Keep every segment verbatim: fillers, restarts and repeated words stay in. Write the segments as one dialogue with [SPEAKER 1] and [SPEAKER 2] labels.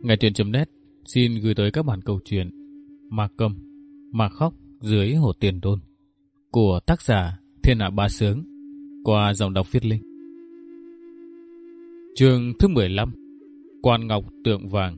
[SPEAKER 1] Nghe Truyện chấm net xin gửi tới các bạn câu chuyện Ma Câm, Ma Khóc dưới Hồ Tiền Đôn của tác giả Thiên Hạ Bá Sướng qua giọng đọc Viết Linh. Chương thứ mười lăm. Quan Ngọc Tượng Vàng.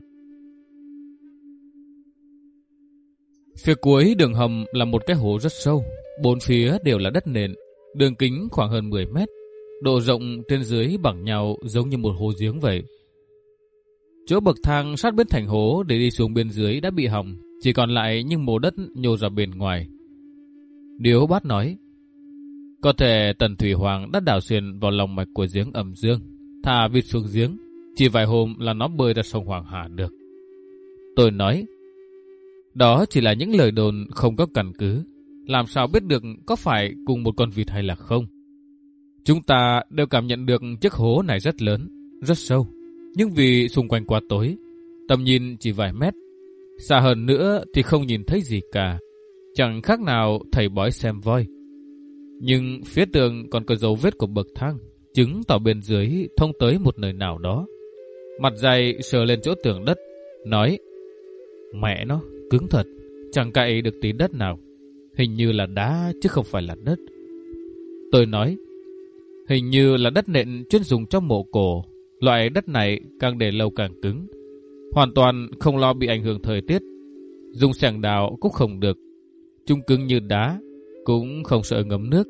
[SPEAKER 1] Phía cuối đường hầm là một cái hố rất sâu, bốn phía đều là đất nền, đường kính khoảng hơn mười mét, độ rộng trên dưới bằng nhau giống như một hố giếng vậy. Chỗ bậc thang sát bên thành hố để đi xuống bên dưới đã bị hỏng, chỉ còn lại những mồ đất nhô ra bên ngoài. Điếu Bát nói, có thể Tần Thủy Hoàng đã đào xuyên vào lòng mạch của giếng Ẩm Dương, thả vịt xuống giếng, chỉ vài hôm là nó bơi ra sông Hoàng Hà được. Tôi nói, đó chỉ là những lời đồn không có căn cứ, làm sao biết được có phải cùng một con vịt hay là không. Chúng ta đều cảm nhận được chiếc hố này rất lớn, rất sâu, nhưng vì xung quanh quá tối, tầm nhìn chỉ vài mét, xa hơn nữa thì không nhìn thấy gì cả, chẳng khác nào thầy bói xem voi. Nhưng phía tường còn có dấu vết của bậc thang, chứng tỏ bên dưới thông tới một nơi nào đó. Mặt dày sờ lên chỗ tường đất, nói, mẹ nó, cứng thật, chẳng cậy được tí đất nào, hình như là đá chứ không phải là đất. Tôi nói, hình như là đất nện chuyên dùng trong mộ cổ. Loại đất này càng để lâu càng cứng, hoàn toàn không lo bị ảnh hưởng thời tiết. Dùng xẻng đào cũng không được, chúng cứng như đá, cũng không sợ ngấm nước.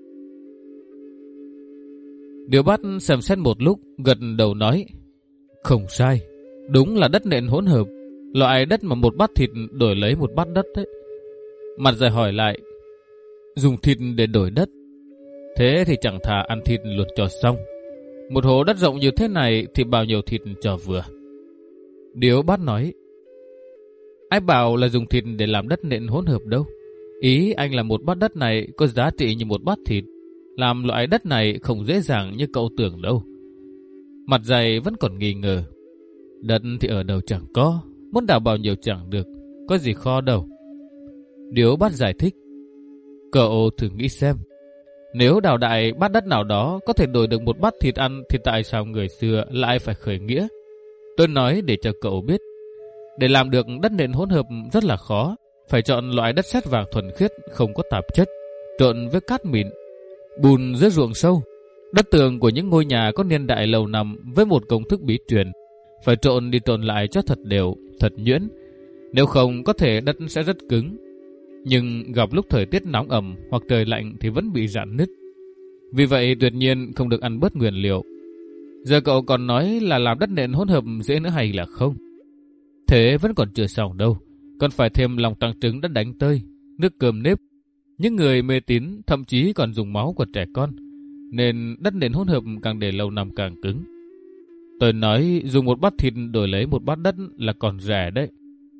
[SPEAKER 1] Điếu Bát xem xét một lúc, gật đầu nói, không sai, đúng là đất nện hỗn hợp, loại đất mà một bát thịt đổi lấy một bát đất đấy. Mặt dày hỏi lại, dùng thịt để đổi đất, thế thì chẳng thà ăn thịt luôn cho xong. Một hố đất rộng như thế này thì bao nhiêu thịt cho vừa. Điếu Bát nói, ai bảo là dùng thịt để làm đất nện hỗn hợp đâu. Ý anh là một bát đất này có giá trị như một bát thịt. Làm loại đất này không dễ dàng như cậu tưởng đâu. Mặt dày vẫn còn nghi ngờ. Đất thì ở đâu chẳng có, muốn đào bao nhiêu chẳng được, có gì khó đâu. Điếu Bát giải thích, cậu thử nghĩ xem, nếu đào đại bát đất nào đó có thể đổi được một bát thịt ăn thì tại sao người xưa lại phải khởi nghĩa? Tôi nói để cho cậu biết, để làm được đất nện hỗn hợp rất là khó, phải chọn loại đất sét vàng thuần khiết không có tạp chất, trộn với cát mịn, bùn dưới ruộng sâu. Đất tường của những ngôi nhà có niên đại lâu năm với một công thức bí truyền, phải trộn đi trộn lại cho thật đều, thật nhuyễn. Nếu không có thể đất sẽ rất cứng, nhưng gặp lúc thời tiết nóng ẩm hoặc trời lạnh thì vẫn bị rạn nứt. Vì vậy tuyệt nhiên không được ăn bớt nguyên liệu. Giờ cậu còn nói là làm đất nện hỗn hợp dễ nữa hay là không? Thế vẫn còn chưa xong đâu, còn phải thêm lòng trắng trứng đã đánh tơi, nước cơm nếp. Những người mê tín thậm chí còn dùng máu của trẻ con, nên đất nện hỗn hợp càng để lâu năm càng cứng. Tôi nói dùng một bát thịt đổi lấy một bát đất là còn rẻ đấy.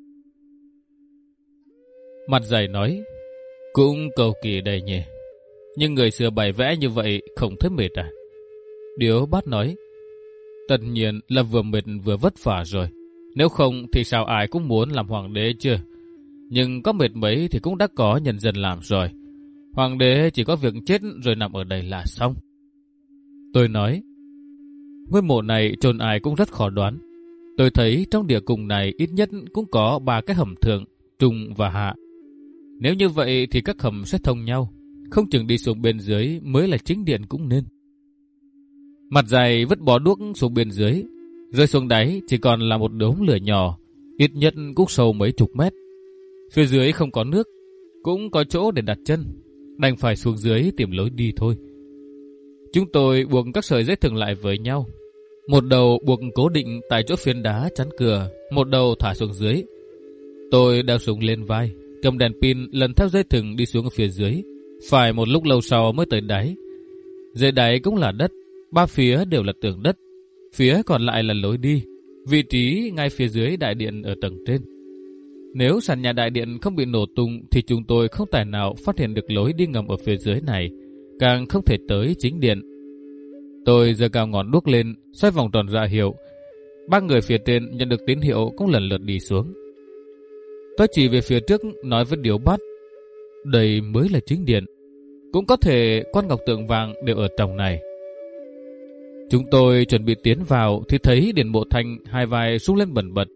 [SPEAKER 1] Mặt dày nói, cũng cầu kỳ đây nhỉ, nhưng người xưa bày vẽ như vậy không thấy mệt à? Điếu Bát nói, tất nhiên là vừa mệt vừa vất vả rồi, nếu không thì sao ai cũng muốn làm hoàng đế chưa? Nhưng có mệt mấy thì cũng đã có nhân dân làm rồi, hoàng đế chỉ có việc chết rồi nằm ở đây là xong. Tôi nói, ngôi mộ này chôn ai cũng rất khó đoán. Tôi thấy trong địa cung này ít nhất cũng có ba cái hầm thượng, trung và hạ. Nếu như vậy thì các hầm sẽ thông nhau, không chừng đi xuống bên dưới mới là chính điện cũng nên. Mặt dày vứt bó đuốc xuống bên dưới, rơi xuống đáy chỉ còn là một đốm lửa nhỏ, ít nhất cũng sâu mấy chục mét. Phía dưới không có nước, cũng có chỗ để đặt chân, đành phải xuống dưới tìm lối đi thôi. Chúng tôi buộc các sợi dây thừng lại với nhau, một đầu buộc cố định tại chỗ phiến đá chắn cửa, một đầu thả xuống dưới. Tôi đeo súng lên vai, cầm đèn pin lần theo dây thừng đi xuống ở phía dưới, phải một lúc lâu sau mới tới đáy. Dưới đáy cũng là đất, ba phía đều là tường đất, phía còn lại là lối đi, vị trí ngay phía dưới đại điện ở tầng trên. Nếu sàn nhà đại điện không bị nổ tung thì chúng tôi không tài nào phát hiện được lối đi ngầm ở phía dưới này, càng không thể tới chính điện. Tôi giơ cao ngón đuốc lên, xoay vòng tròn ra hiệu. Ba người phía trên nhận được tín hiệu cũng lần lượt đi xuống. Tôi chỉ về phía trước nói với Điếu Bát, đây mới là chính điện, cũng có thể quan ngọc tượng vàng đều ở trong này. Chúng tôi chuẩn bị tiến vào thì thấy điện bộ thanh hai vai sung lên bần bật,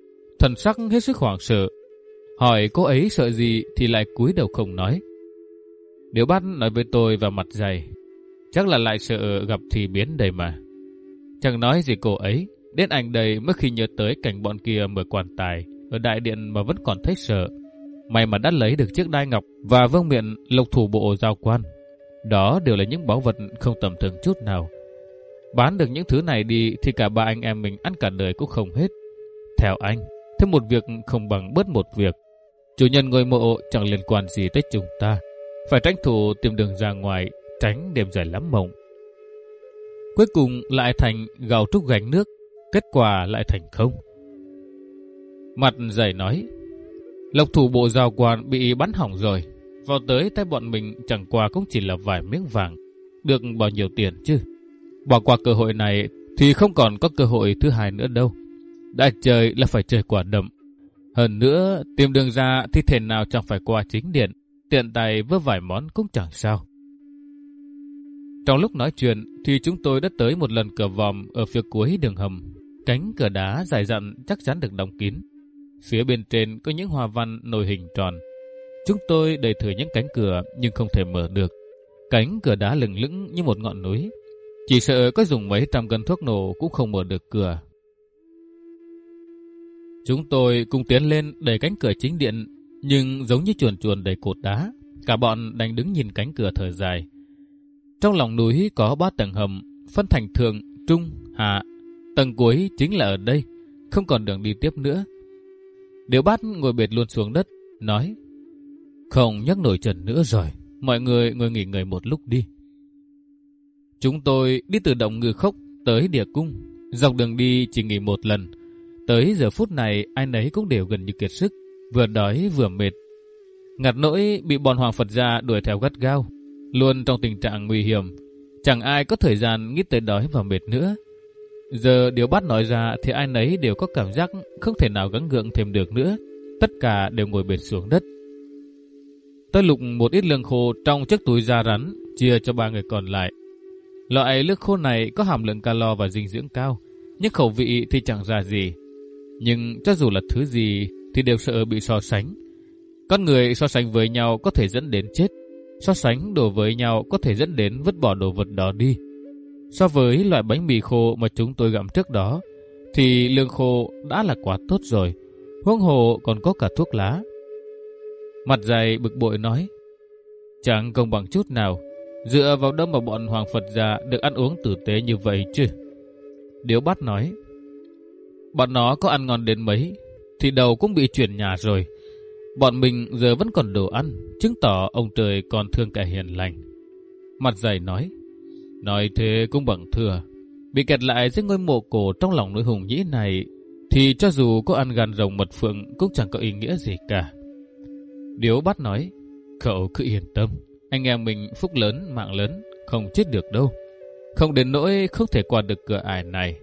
[SPEAKER 1] thần sắc hết sức hoảng sợ. Hỏi cô ấy sợ gì thì lại cúi đầu không nói. Điếu Bát nói với tôi vào mặt dày, chắc là lại sợ gặp thì biến đây mà. Chẳng nói gì cô ấy, đến ảnh đây mới khi nhớ tới cảnh bọn kia mở quan tài ở đại điện mà vẫn còn thấy sợ. May mà đã lấy được chiếc đai ngọc và vương miện lộc thủ bộ giao quan. Đó đều là những báu vật không tầm thường chút nào. Bán được những thứ này đi thì cả ba anh em mình ăn cả đời cũng không hết. Theo anh, thêm một việc không bằng bớt một việc. Chủ nhân ngôi mộ chẳng liên quan gì tới chúng ta. Phải tranh thủ tìm đường ra ngoài, tránh đêm dài lắm mộng. Cuối cùng lại thành gạo trúc gánh nước, kết quả lại thành không. Mặt dày nói, lộc thủ bộ giao quan bị bắn hỏng rồi. Vào tới tay bọn mình chẳng qua cũng chỉ là vài miếng vàng. Được bao nhiêu tiền chứ? Bỏ qua cơ hội này thì không còn có cơ hội thứ hai nữa đâu. Đã chơi là phải chơi quả đậm. Hơn nữa, tìm đường ra thì thể nào chẳng phải qua chính điện. Tiện tay với vài món cũng chẳng sao. Trong lúc nói chuyện thì chúng tôi đã tới một lần cửa vòm ở phía cuối đường hầm. Cánh cửa đá dài dặn chắc chắn được đóng kín. Phía bên trên có những hoa văn nổi hình tròn. Chúng tôi đẩy thử những cánh cửa nhưng không thể mở được. Cánh cửa đá lừng lững như một ngọn núi. Chỉ sợ có dùng mấy trăm cân thuốc nổ cũng không mở được cửa. Chúng tôi cùng tiến lên đẩy cánh cửa chính điện, nhưng giống như chuồn chuồn đẩy cột đá, cả bọn đành đứng nhìn cánh cửa thở dài. Trong lòng núi có ba tầng hầm, phân thành thượng, trung, hạ. Tầng cuối chính là ở đây, không còn đường đi tiếp nữa. Điếu Bát ngồi bệt luôn xuống đất, nói, không nhấc nổi chân nữa rồi, mọi người ngồi nghỉ ngơi một lúc đi. Chúng tôi đi từ động Ngư Khốc tới địa cung, dọc đường đi chỉ nghỉ một lần. Tới giờ phút này ai nấy cũng đều gần như kiệt sức, vừa đói vừa mệt. Ngặt nỗi bị bọn Hoàng Phật gia đuổi theo gắt gao, luôn trong tình trạng nguy hiểm. Chẳng ai có thời gian nghĩ tới đói và mệt nữa. Giờ Điếu Bát nói ra thì ai nấy đều có cảm giác không thể nào gắng gượng thêm được nữa. Tất cả đều ngồi bệt xuống đất. Tôi lục một ít lương khô trong chiếc túi da rắn, chia cho ba người còn lại. Loại lương khô này có hàm lượng calo và dinh dưỡng cao, nhưng khẩu vị thì chẳng ra gì. Nhưng cho dù là thứ gì thì đều sợ bị so sánh. Con người so sánh với nhau có thể dẫn đến chết. So sánh đồ với nhau có thể dẫn đến vứt bỏ đồ vật đó đi. So với loại bánh mì khô mà chúng tôi gặm trước đó, thì lương khô đã là quá tốt rồi. Huống hồ còn có cả thuốc lá. Mặt dày bực bội nói, chẳng công bằng chút nào. Dựa vào đâu mà bọn Hoàng Phật gia được ăn uống tử tế như vậy chứ? Điếu Bát nói, bọn nó có ăn ngon đến mấy thì đầu cũng bị chuyển nhà rồi. Bọn mình giờ vẫn còn đồ ăn, chứng tỏ ông trời còn thương kẻ hiền lành. Mặt dày nói, nói thế cũng bằng thừa. Bị kẹt lại dưới ngôi mộ cổ trong lòng núi Hùng Nhĩ này thì cho dù có ăn gan rồng mật phượng cũng chẳng có ý nghĩa gì cả. Điếu Bát nói, cậu cứ yên tâm, anh em mình phúc lớn mạng lớn, không chết được đâu. Không đến nỗi không thể qua được cửa ải này.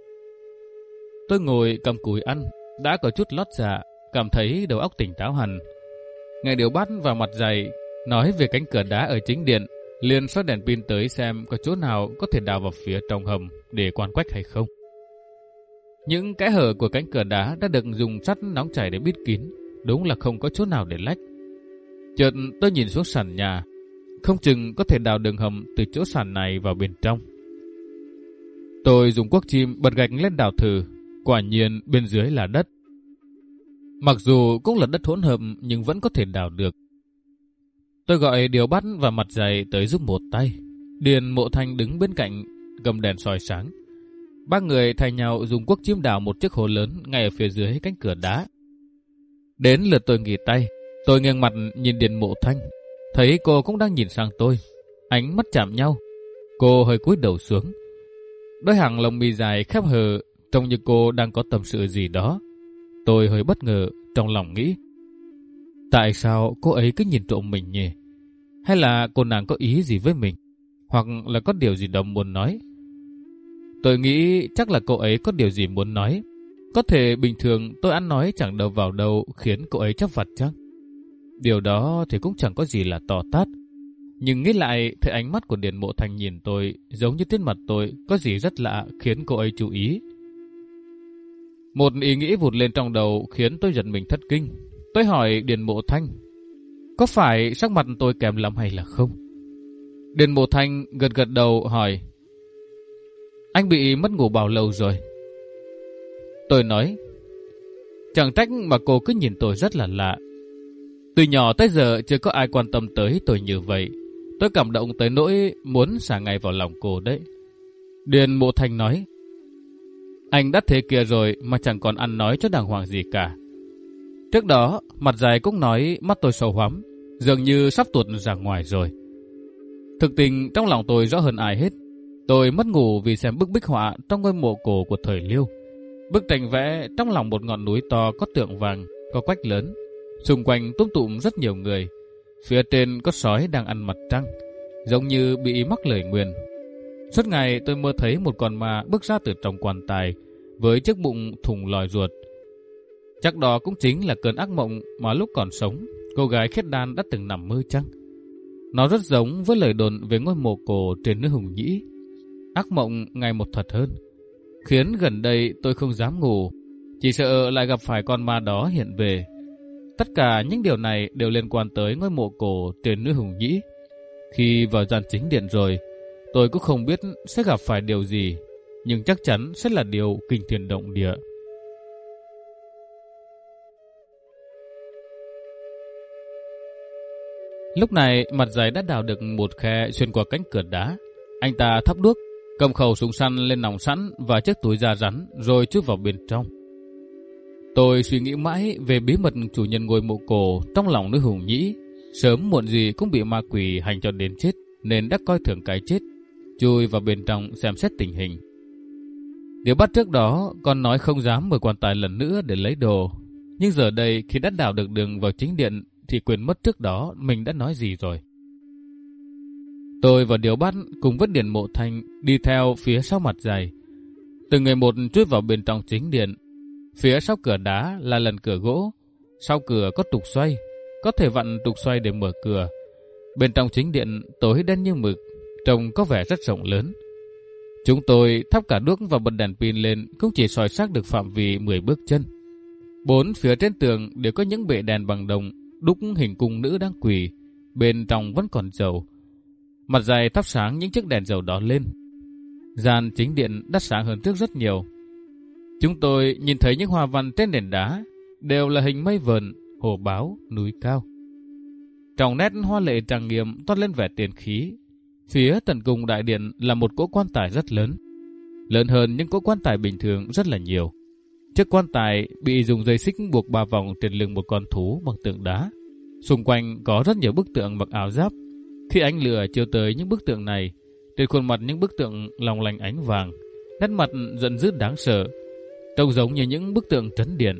[SPEAKER 1] Tôi ngồi cầm cùi ăn, đã có chút lót dạ, cảm thấy đầu óc tỉnh táo hẳn. Nghe Điếu Bát vào mặt dày nói về cánh cửa đá ở chính điện, liền soi đèn pin tới xem có chỗ nào có thể đào vào phía trong hầm để quan quách hay không. Những kẽ hở của cánh cửa đá đã được dùng sắt nóng chảy để bít kín, đúng là không có chỗ nào để lách. Chợt tôi nhìn xuống sàn nhà, không chừng có thể đào đường hầm từ chỗ sàn này vào bên trong. Tôi dùng cuốc chim bật gạch lên đào thử, quả nhiên bên dưới là đất. Mặc dù cũng là đất hỗn hợp nhưng vẫn có thể đào được. Tôi gọi Điếu Bát và mặt dày tới giúp một tay. Điền Mộ Thanh đứng bên cạnh cầm đèn soi sáng. Ba người thay nhau dùng cuốc chim đào một chiếc hố lớn ngay ở phía dưới cánh cửa đá. Đến lượt tôi nghỉ tay, tôi nghiêng mặt nhìn Điền Mộ Thanh, thấy cô cũng đang nhìn sang tôi. Ánh mắt chạm nhau, cô hơi cúi đầu xuống. Đôi hàng lông mi dài khép hờ, trông như cô đang có tâm sự gì đó. Tôi hơi bất ngờ, trong lòng nghĩ, tại sao cô ấy cứ nhìn trộm mình nhỉ? Hay là cô nàng có ý gì với mình? Hoặc là có điều gì đó muốn nói? Tôi nghĩ chắc là cô ấy có điều gì muốn nói. Có thể bình thường tôi ăn nói chẳng đâu vào đâu khiến cô ấy chấp vặt chăng? Điều đó thì cũng chẳng có gì là to tát. Nhưng nghĩ lại thấy ánh mắt của Điền Mộ Thanh nhìn tôi giống như trên mặt tôi có gì rất lạ khiến cô ấy chú ý. Một ý nghĩ vụt lên trong đầu khiến tôi giật mình thất kinh. Tôi hỏi Điền Mộ Thanh, có phải sắc mặt tôi kém lắm hay là không? Điền Mộ Thanh gật gật đầu hỏi, anh bị mất ngủ bao lâu rồi? Tôi nói, chẳng trách mà cô cứ nhìn tôi rất là lạ. Từ nhỏ tới giờ chưa có ai quan tâm tới tôi như vậy. Tôi cảm động tới nỗi muốn xả ngay vào lòng cô đấy. Điền Mộ Thanh nói, anh đã thế kia rồi mà chẳng còn ăn nói cho đàng hoàng gì cả. Trước đó, mặt dài cũng nói mắt tôi sâu hoắm, dường như sắp tuột ra ngoài rồi. Thực tình trong lòng tôi rõ hơn ai hết. Tôi mất ngủ vì xem bức bích họa trong ngôi mộ cổ của thời Liêu. Bức tranh vẽ trong lòng một ngọn núi to có tượng vàng, có quách lớn. Xung quanh túm tụm rất nhiều người. Phía trên có sói đang ăn mặt trăng, giống như bị mắc lời nguyền. Suốt ngày tôi mơ thấy một con ma bước ra từ trong quan tài với chiếc bụng thùng lòi ruột. Chắc đó cũng chính là cơn ác mộng mà lúc còn sống cô gái Khiết Đan đã từng nằm mơ chăng? Nó rất giống với lời đồn về ngôi mộ cổ trên núi Hùng Nhĩ. Ác mộng ngày một thật hơn, khiến gần đây tôi không dám ngủ, chỉ sợ lại gặp phải con ma đó hiện về. Tất cả những điều này đều liên quan tới ngôi mộ cổ trên núi Hùng Nhĩ. Khi vào gian chính điện rồi, tôi cũng không biết sẽ gặp phải điều gì, nhưng chắc chắn sẽ là điều kinh thiên động địa. Lúc này mặt giày đã đào được một khe xuyên qua cánh cửa đá. Anh ta thắp đuốc, cầm khẩu súng săn lên nòng sẵn và chiếc túi da rắn rồi chui vào bên trong. Tôi suy nghĩ mãi về bí mật chủ nhân ngôi mộ cổ trong lòng núi Hùng Nhĩ. Sớm muộn gì cũng bị ma quỷ hành cho đến chết, nên đã coi thường cái chết, chui vào bên trong xem xét tình hình. Điều bắt trước đó con nói không dám mở quan tài lần nữa để lấy đồ, nhưng giờ đây khi đã đào được đường vào chính điện thì quên mất trước đó mình đã nói gì rồi. Tôi và Điều Bắt cùng với Điền Mộ Thanh đi theo phía sau mặt dày. Từng người một chui vào bên trong chính điện. Phía sau cửa đá là lần cửa gỗ, sau cửa có trục xoay, có thể vặn trục xoay để mở cửa. Bên trong chính điện tối đen như mực, trông có vẻ rất rộng lớn. Chúng tôi thắp cả đuốc và bật đèn pin lên cũng chỉ soi xác được phạm vi mười bước chân. Bốn phía trên tường đều có những bệ đèn bằng đồng đúc hình cung nữ đang quỳ, bên trong vẫn còn dầu. Mặt dày thắp sáng những chiếc đèn dầu đó lên. Gian chính điện đắt sáng hơn trước rất nhiều. Chúng tôi nhìn thấy những hoa văn trên nền đá đều là hình mây vờn, hồ báo, núi cao. Trong nét hoa lệ trang nghiêm toát lên vẻ tiền khí. Phía tận cùng đại điện là một cỗ quan tài rất lớn, lớn hơn những cỗ quan tài bình thường rất là nhiều. Chiếc quan tài bị dùng dây xích buộc ba vòng trên lưng một con thú bằng tượng đá. Xung quanh có rất nhiều bức tượng mặc áo giáp. Khi ánh lửa chiếu tới những bức tượng này, trên khuôn mặt những bức tượng long lanh ánh vàng, nét mặt giận dữ đáng sợ, trông giống như những bức tượng trấn điện.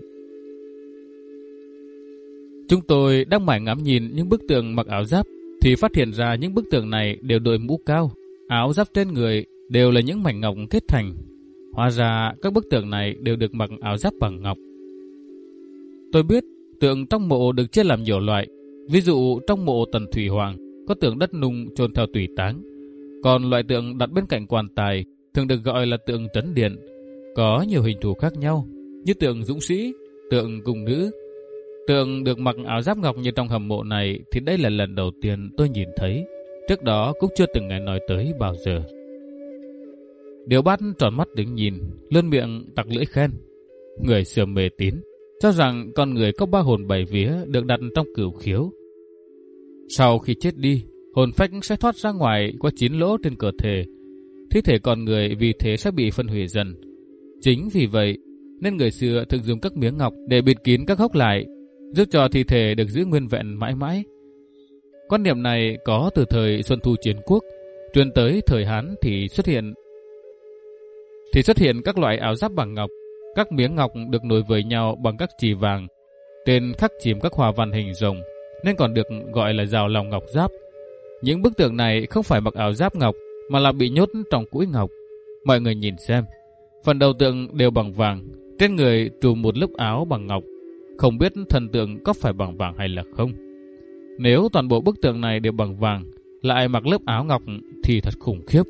[SPEAKER 1] Chúng tôi đang mải ngắm nhìn những bức tượng mặc áo giáp thì phát hiện ra những bức tượng này đều đội mũ cao, áo giáp trên người đều là những mảnh ngọc kết thành. Hóa ra các bức tượng này đều được mặc áo giáp bằng ngọc. Tôi biết tượng trong mộ được chia làm nhiều loại. Ví dụ trong mộ Tần Thủy Hoàng có tượng đất nung chôn theo tùy táng, còn loại tượng đặt bên cạnh quan tài thường được gọi là tượng trấn điện, có nhiều hình thù khác nhau như tượng dũng sĩ, tượng cung nữ. Tượng được mặc áo giáp ngọc như trong hầm mộ này thì đây là lần đầu tiên tôi nhìn thấy, trước đó cũng chưa từng nghe nói tới bao giờ. Điều Bắt tròn mắt đứng nhìn, luôn miệng tặc lưỡi khen. Người xưa mê tín, cho rằng con người có ba hồn bảy vía được đặt trong cửu khiếu. Sau khi chết đi, hồn phách sẽ thoát ra ngoài qua chín lỗ trên cơ thể. Thi thể con người vì thế sẽ bị phân hủy dần. Chính vì vậy nên người xưa thường dùng các miếng ngọc để bịt kín các hốc lại, giúp cho thi thể được giữ nguyên vẹn mãi mãi. Quan niệm này có từ thời Xuân Thu Chiến Quốc, truyền tới thời Hán thì xuất hiện thì xuất hiện các loại áo giáp bằng ngọc. Các miếng ngọc được nối với nhau bằng các chì vàng, trên khắc chìm các hoa văn hình rồng, nên còn được gọi là rào lòng ngọc giáp. Những bức tượng này không phải mặc áo giáp ngọc, mà là bị nhốt trong cũi ngọc. Mọi người nhìn xem, phần đầu tượng đều bằng vàng, trên người trùm một lớp áo bằng ngọc. Không biết thần tượng có phải bằng vàng hay là không. Nếu toàn bộ bức tượng này đều bằng vàng, lại mặc lớp áo ngọc thì thật khủng khiếp.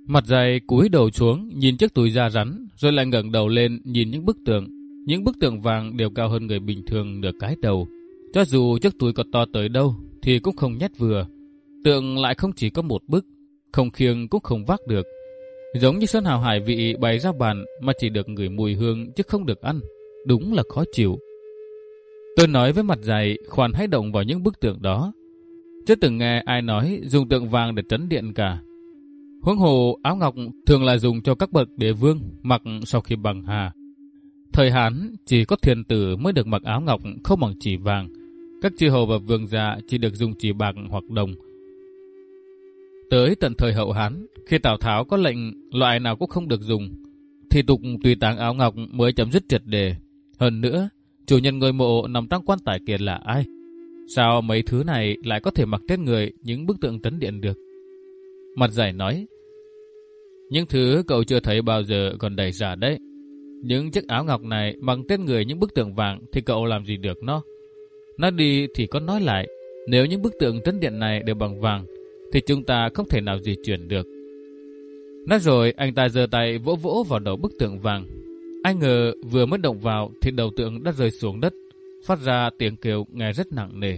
[SPEAKER 1] Mặt dày cúi đầu xuống nhìn chiếc túi da rắn, rồi lại ngẩng đầu lên nhìn những bức tượng. Những bức tượng vàng đều cao hơn người bình thường nửa cái đầu. Cho dù chiếc túi có to tới đâu thì cũng không nhét vừa. Tượng lại không chỉ có một bức, không khiêng cũng không vác được. Giống như sơn hào hải vị bày ra bàn mà chỉ được ngửi mùi hương chứ không được ăn. Đúng là khó chịu. Tôi nói với mặt dày khoan hãy động vào những bức tượng đó. Chưa từng nghe ai nói dùng tượng vàng để trấn điện cả. Huống hồ áo ngọc thường là dùng cho các bậc đế vương mặc sau khi bằng hà. Thời Hán chỉ có thiên tử mới được mặc áo ngọc không bằng chỉ vàng. Các chư hầu và vương gia chỉ được dùng chỉ bạc hoặc đồng. Tới tận thời Hậu Hán, khi Tào Tháo có lệnh loại nào cũng không được dùng, thì tục tùy táng áo ngọc mới chấm dứt triệt đề. Hơn nữa, chủ nhân ngôi mộ nằm trong quan tài kia là ai? Sao mấy thứ này lại có thể mặc trên người những bức tượng trấn điện được? Mặt dày nói, những thứ cậu chưa thấy bao giờ còn đầy giả đấy. Những chiếc áo ngọc này mặc trên người những bức tượng vàng thì cậu làm gì được nó? Nói đi thì có nói lại, nếu những bức tượng trấn điện này đều bằng vàng thì chúng ta không thể nào di chuyển được. Nói rồi anh ta giơ tay vỗ vỗ vào đầu bức tượng vàng. Ai ngờ vừa mới động vào thì đầu tượng đã rơi xuống đất, phát ra tiếng kêu nghe rất nặng nề.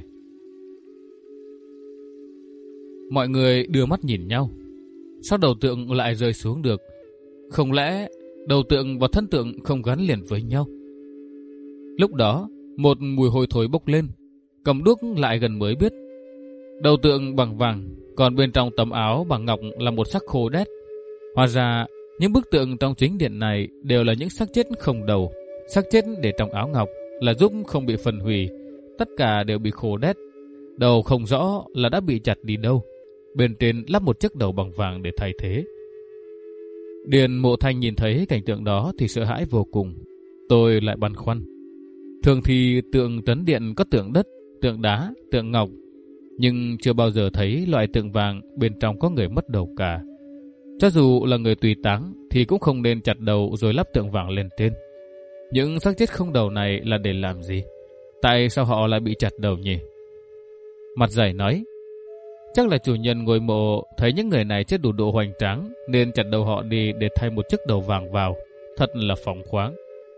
[SPEAKER 1] Mọi người đưa mắt nhìn nhau. Sao đầu tượng lại rơi xuống được? Không lẽ đầu tượng và thân tượng không gắn liền với nhau? Lúc đó một mùi hôi thối bốc lên. Cầm đuốc lại gần mới biết. Đầu tượng bằng vàng, còn bên trong tấm áo bằng ngọc là một xác khô đét. Hóa ra những bức tượng trong chính điện này đều là những xác chết không đầu. Xác chết để trong áo ngọc là giúp không bị phân hủy. Tất cả đều bị khô đét. Đầu không rõ là đã bị chặt đi đâu. Bên trên lắp một chiếc đầu bằng vàng để thay thế. Điền Mộ Thanh nhìn thấy cảnh tượng đó thì sợ hãi vô cùng. Tôi lại băn khoăn. Thường thì tượng trấn điện có tượng đất, tượng đá, tượng ngọc, nhưng chưa bao giờ thấy loại tượng vàng bên trong có người mất đầu cả. Cho dù là người tùy táng thì cũng không nên chặt đầu rồi lắp tượng vàng lên trên. Những xác chết không đầu này là để làm gì? Tại sao họ lại bị chặt đầu nhỉ? Mặt dày nói, chắc là chủ nhân ngôi mộ thấy những người này chết đủ độ hoành tráng nên chặt đầu họ đi để thay một chiếc đầu vàng vào. Thật là phóng khoáng.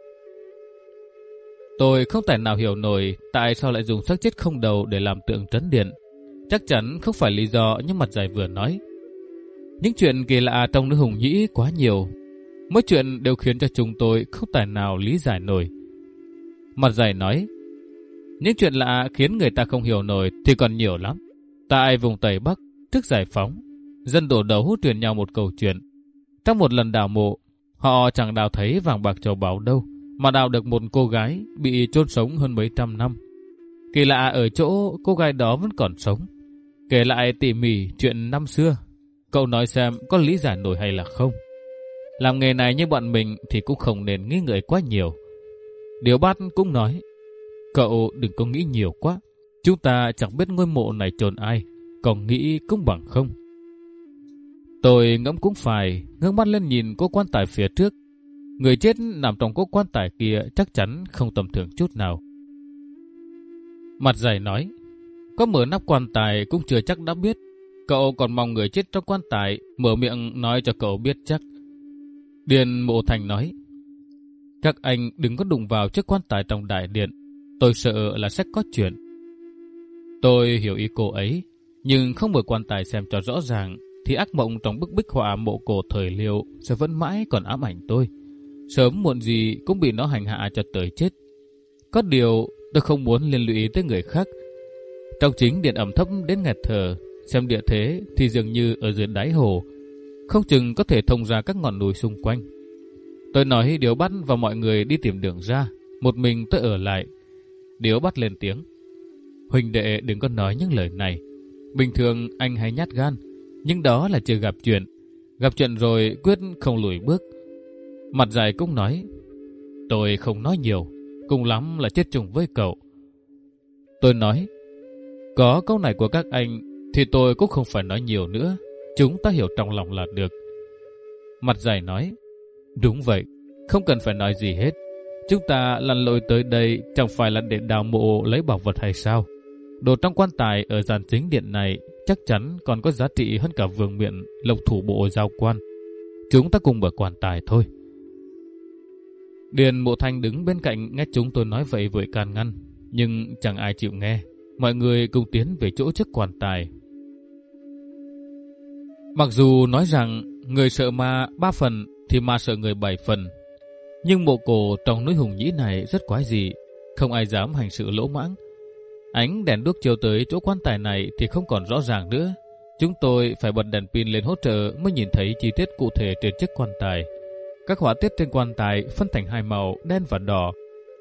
[SPEAKER 1] Tôi không thể nào hiểu nổi tại sao lại dùng xác chết không đầu để làm tượng trấn điện. Chắc chắn không phải lý do như mặt dày vừa nói. Những chuyện kỳ lạ trong nữ hùng nhĩ quá nhiều. Mỗi chuyện đều khiến cho chúng tôi không tài nào lý giải nổi. Mặt dày nói, những chuyện lạ khiến người ta không hiểu nổi thì còn nhiều lắm. Tại vùng Tây Bắc, trước giải phóng, dân đổ đấu truyền nhau một câu chuyện. Trong một lần đào mộ, họ chẳng đào thấy vàng bạc châu báu đâu, mà đào được một cô gái bị chôn sống hơn mấy trăm năm. Kỳ lạ ở chỗ cô gái đó vẫn còn sống. Kể lại tỉ mỉ chuyện năm xưa. Cậu nói xem có lý giải nổi hay là không? Làm nghề này như bọn mình thì cũng không nên nghĩ ngợi quá nhiều. Điều Bát cũng nói, cậu đừng có nghĩ nhiều quá. Chúng ta chẳng biết ngôi mộ này chôn ai, còn nghĩ cũng bằng không. Tôi ngẫm cũng phải, ngước mắt lên nhìn cô quan tài phía trước. Người chết nằm trong cô quan tài kia chắc chắn không tầm thường chút nào. Mặt dày nói, có mở nắp quan tài cũng chưa chắc đã biết. Cậu còn mong người chết trong quan tài mở miệng nói cho cậu biết chắc. Điền Mộ Thành nói, các anh đừng có đụng vào chiếc quan tài trong đại điện. Tôi sợ là sẽ có chuyện. Tôi hiểu ý cô ấy, nhưng không mở quan tài xem cho rõ ràng thì ác mộng trong bức bích họa mộ cổ thời Liêu sẽ vẫn mãi còn ám ảnh tôi. Sớm muộn gì cũng bị nó hành hạ cho tới chết. Có điều tôi không muốn liên lụy tới người khác. Trong chính điện ẩm thấp đến nghẹt thở, xem địa thế thì dường như ở dưới đáy hồ, không chừng có thể thông ra các ngọn núi xung quanh. Tôi nói Điếu Bắt và mọi người đi tìm đường ra, một mình tôi ở lại. Điếu Bắt lên tiếng, huynh đệ đừng có nói những lời này. Bình thường anh hay nhát gan, nhưng đó là chưa gặp chuyện. Gặp chuyện rồi quyết không lùi bước. Mặt dài cũng nói, tôi không nói nhiều, cùng lắm là chết chung với cậu. Tôi nói, có câu này của các anh thì tôi cũng không phải nói nhiều nữa. Chúng ta hiểu trong lòng là được. Mặt dài nói, đúng vậy, không cần phải nói gì hết. Chúng ta lặn lội tới đây chẳng phải là để đào mộ lấy bảo vật hay sao? Đồ trong quan tài ở gian chính điện này chắc chắn còn có giá trị hơn cả vương miện lộc thủ bộ giao quan. chúng ta cùng mở quan tài thôi. Điền Mộ Thanh đứng bên cạnh nghe chúng tôi nói vậy vội can ngăn, nhưng chẳng ai chịu nghe. Mọi người cùng tiến về chỗ trước quan tài. Mặc dù nói rằng người sợ ma ba phần thì ma sợ người bảy phần, nhưng mộ cổ trong núi Hùng Nhĩ này rất quái dị, không ai dám hành sự lỗ mãng. Ánh đèn đuốc chiếu tới chỗ quan tài này thì không còn rõ ràng nữa. Chúng tôi phải bật đèn pin lên hỗ trợ mới nhìn thấy chi tiết cụ thể trên chiếc quan tài. Các họa tiết trên quan tài phân thành hai màu đen và đỏ.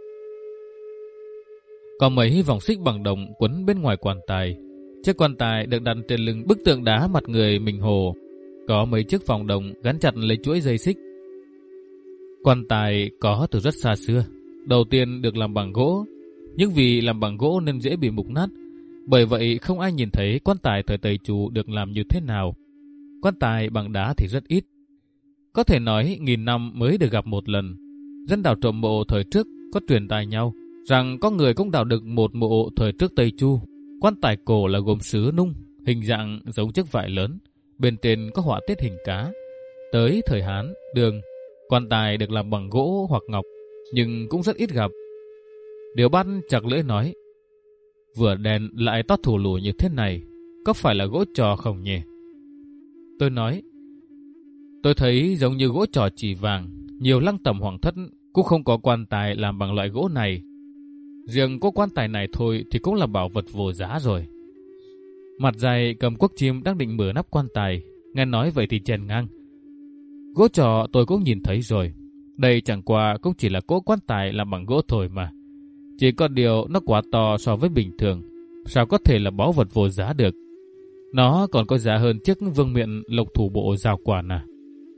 [SPEAKER 1] Có mấy vòng xích bằng đồng quấn bên ngoài quan tài. Chiếc quan tài được đặt trên lưng bức tượng đá mặt người mình hồ. Có mấy chiếc vòng đồng gắn chặt lấy chuỗi dây xích. Quan tài có từ rất xa xưa. Đầu tiên được làm bằng gỗ, nhưng vì làm bằng gỗ nên dễ bị mục nát. Bởi vậy không ai nhìn thấy quan tài thời Tây Chu được làm như thế nào. Quan tài bằng đá thì rất ít. Có thể nói nghìn năm mới được gặp một lần. Dân đào trộm mộ thời trước có truyền tai nhau rằng có người cũng đào được một mộ thời trước Tây Chu. Quan tài cổ là gốm sứ nung, hình dạng giống chiếc vải lớn, bên trên có họa tiết hình cá. Tới thời Hán, Đường, quan tài được làm bằng gỗ hoặc ngọc, nhưng cũng rất ít gặp. Điều Bát chặt lưỡi nói, vừa đèn lại to thủ lù như thế này, có phải là gỗ trò không nhỉ? Tôi nói, tôi thấy giống như gỗ trò chỉ vàng, nhiều lăng tẩm hoàng thất cũng không có quan tài làm bằng loại gỗ này. Riêng có quan tài này thôi thì cũng là bảo vật vô giá rồi. Mặt dày cầm cuốc chim đang định mở nắp quan tài, nghe nói vậy thì chèn ngang. Gỗ trò tôi cũng nhìn thấy rồi. Đây chẳng qua cũng chỉ là cỗ quan tài làm bằng gỗ thôi mà. Chỉ có điều nó quá to so với bình thường, sao có thể là báu vật vô giá được. Nó còn có giá hơn chiếc vương miện lộc thủ bộ giao quản à.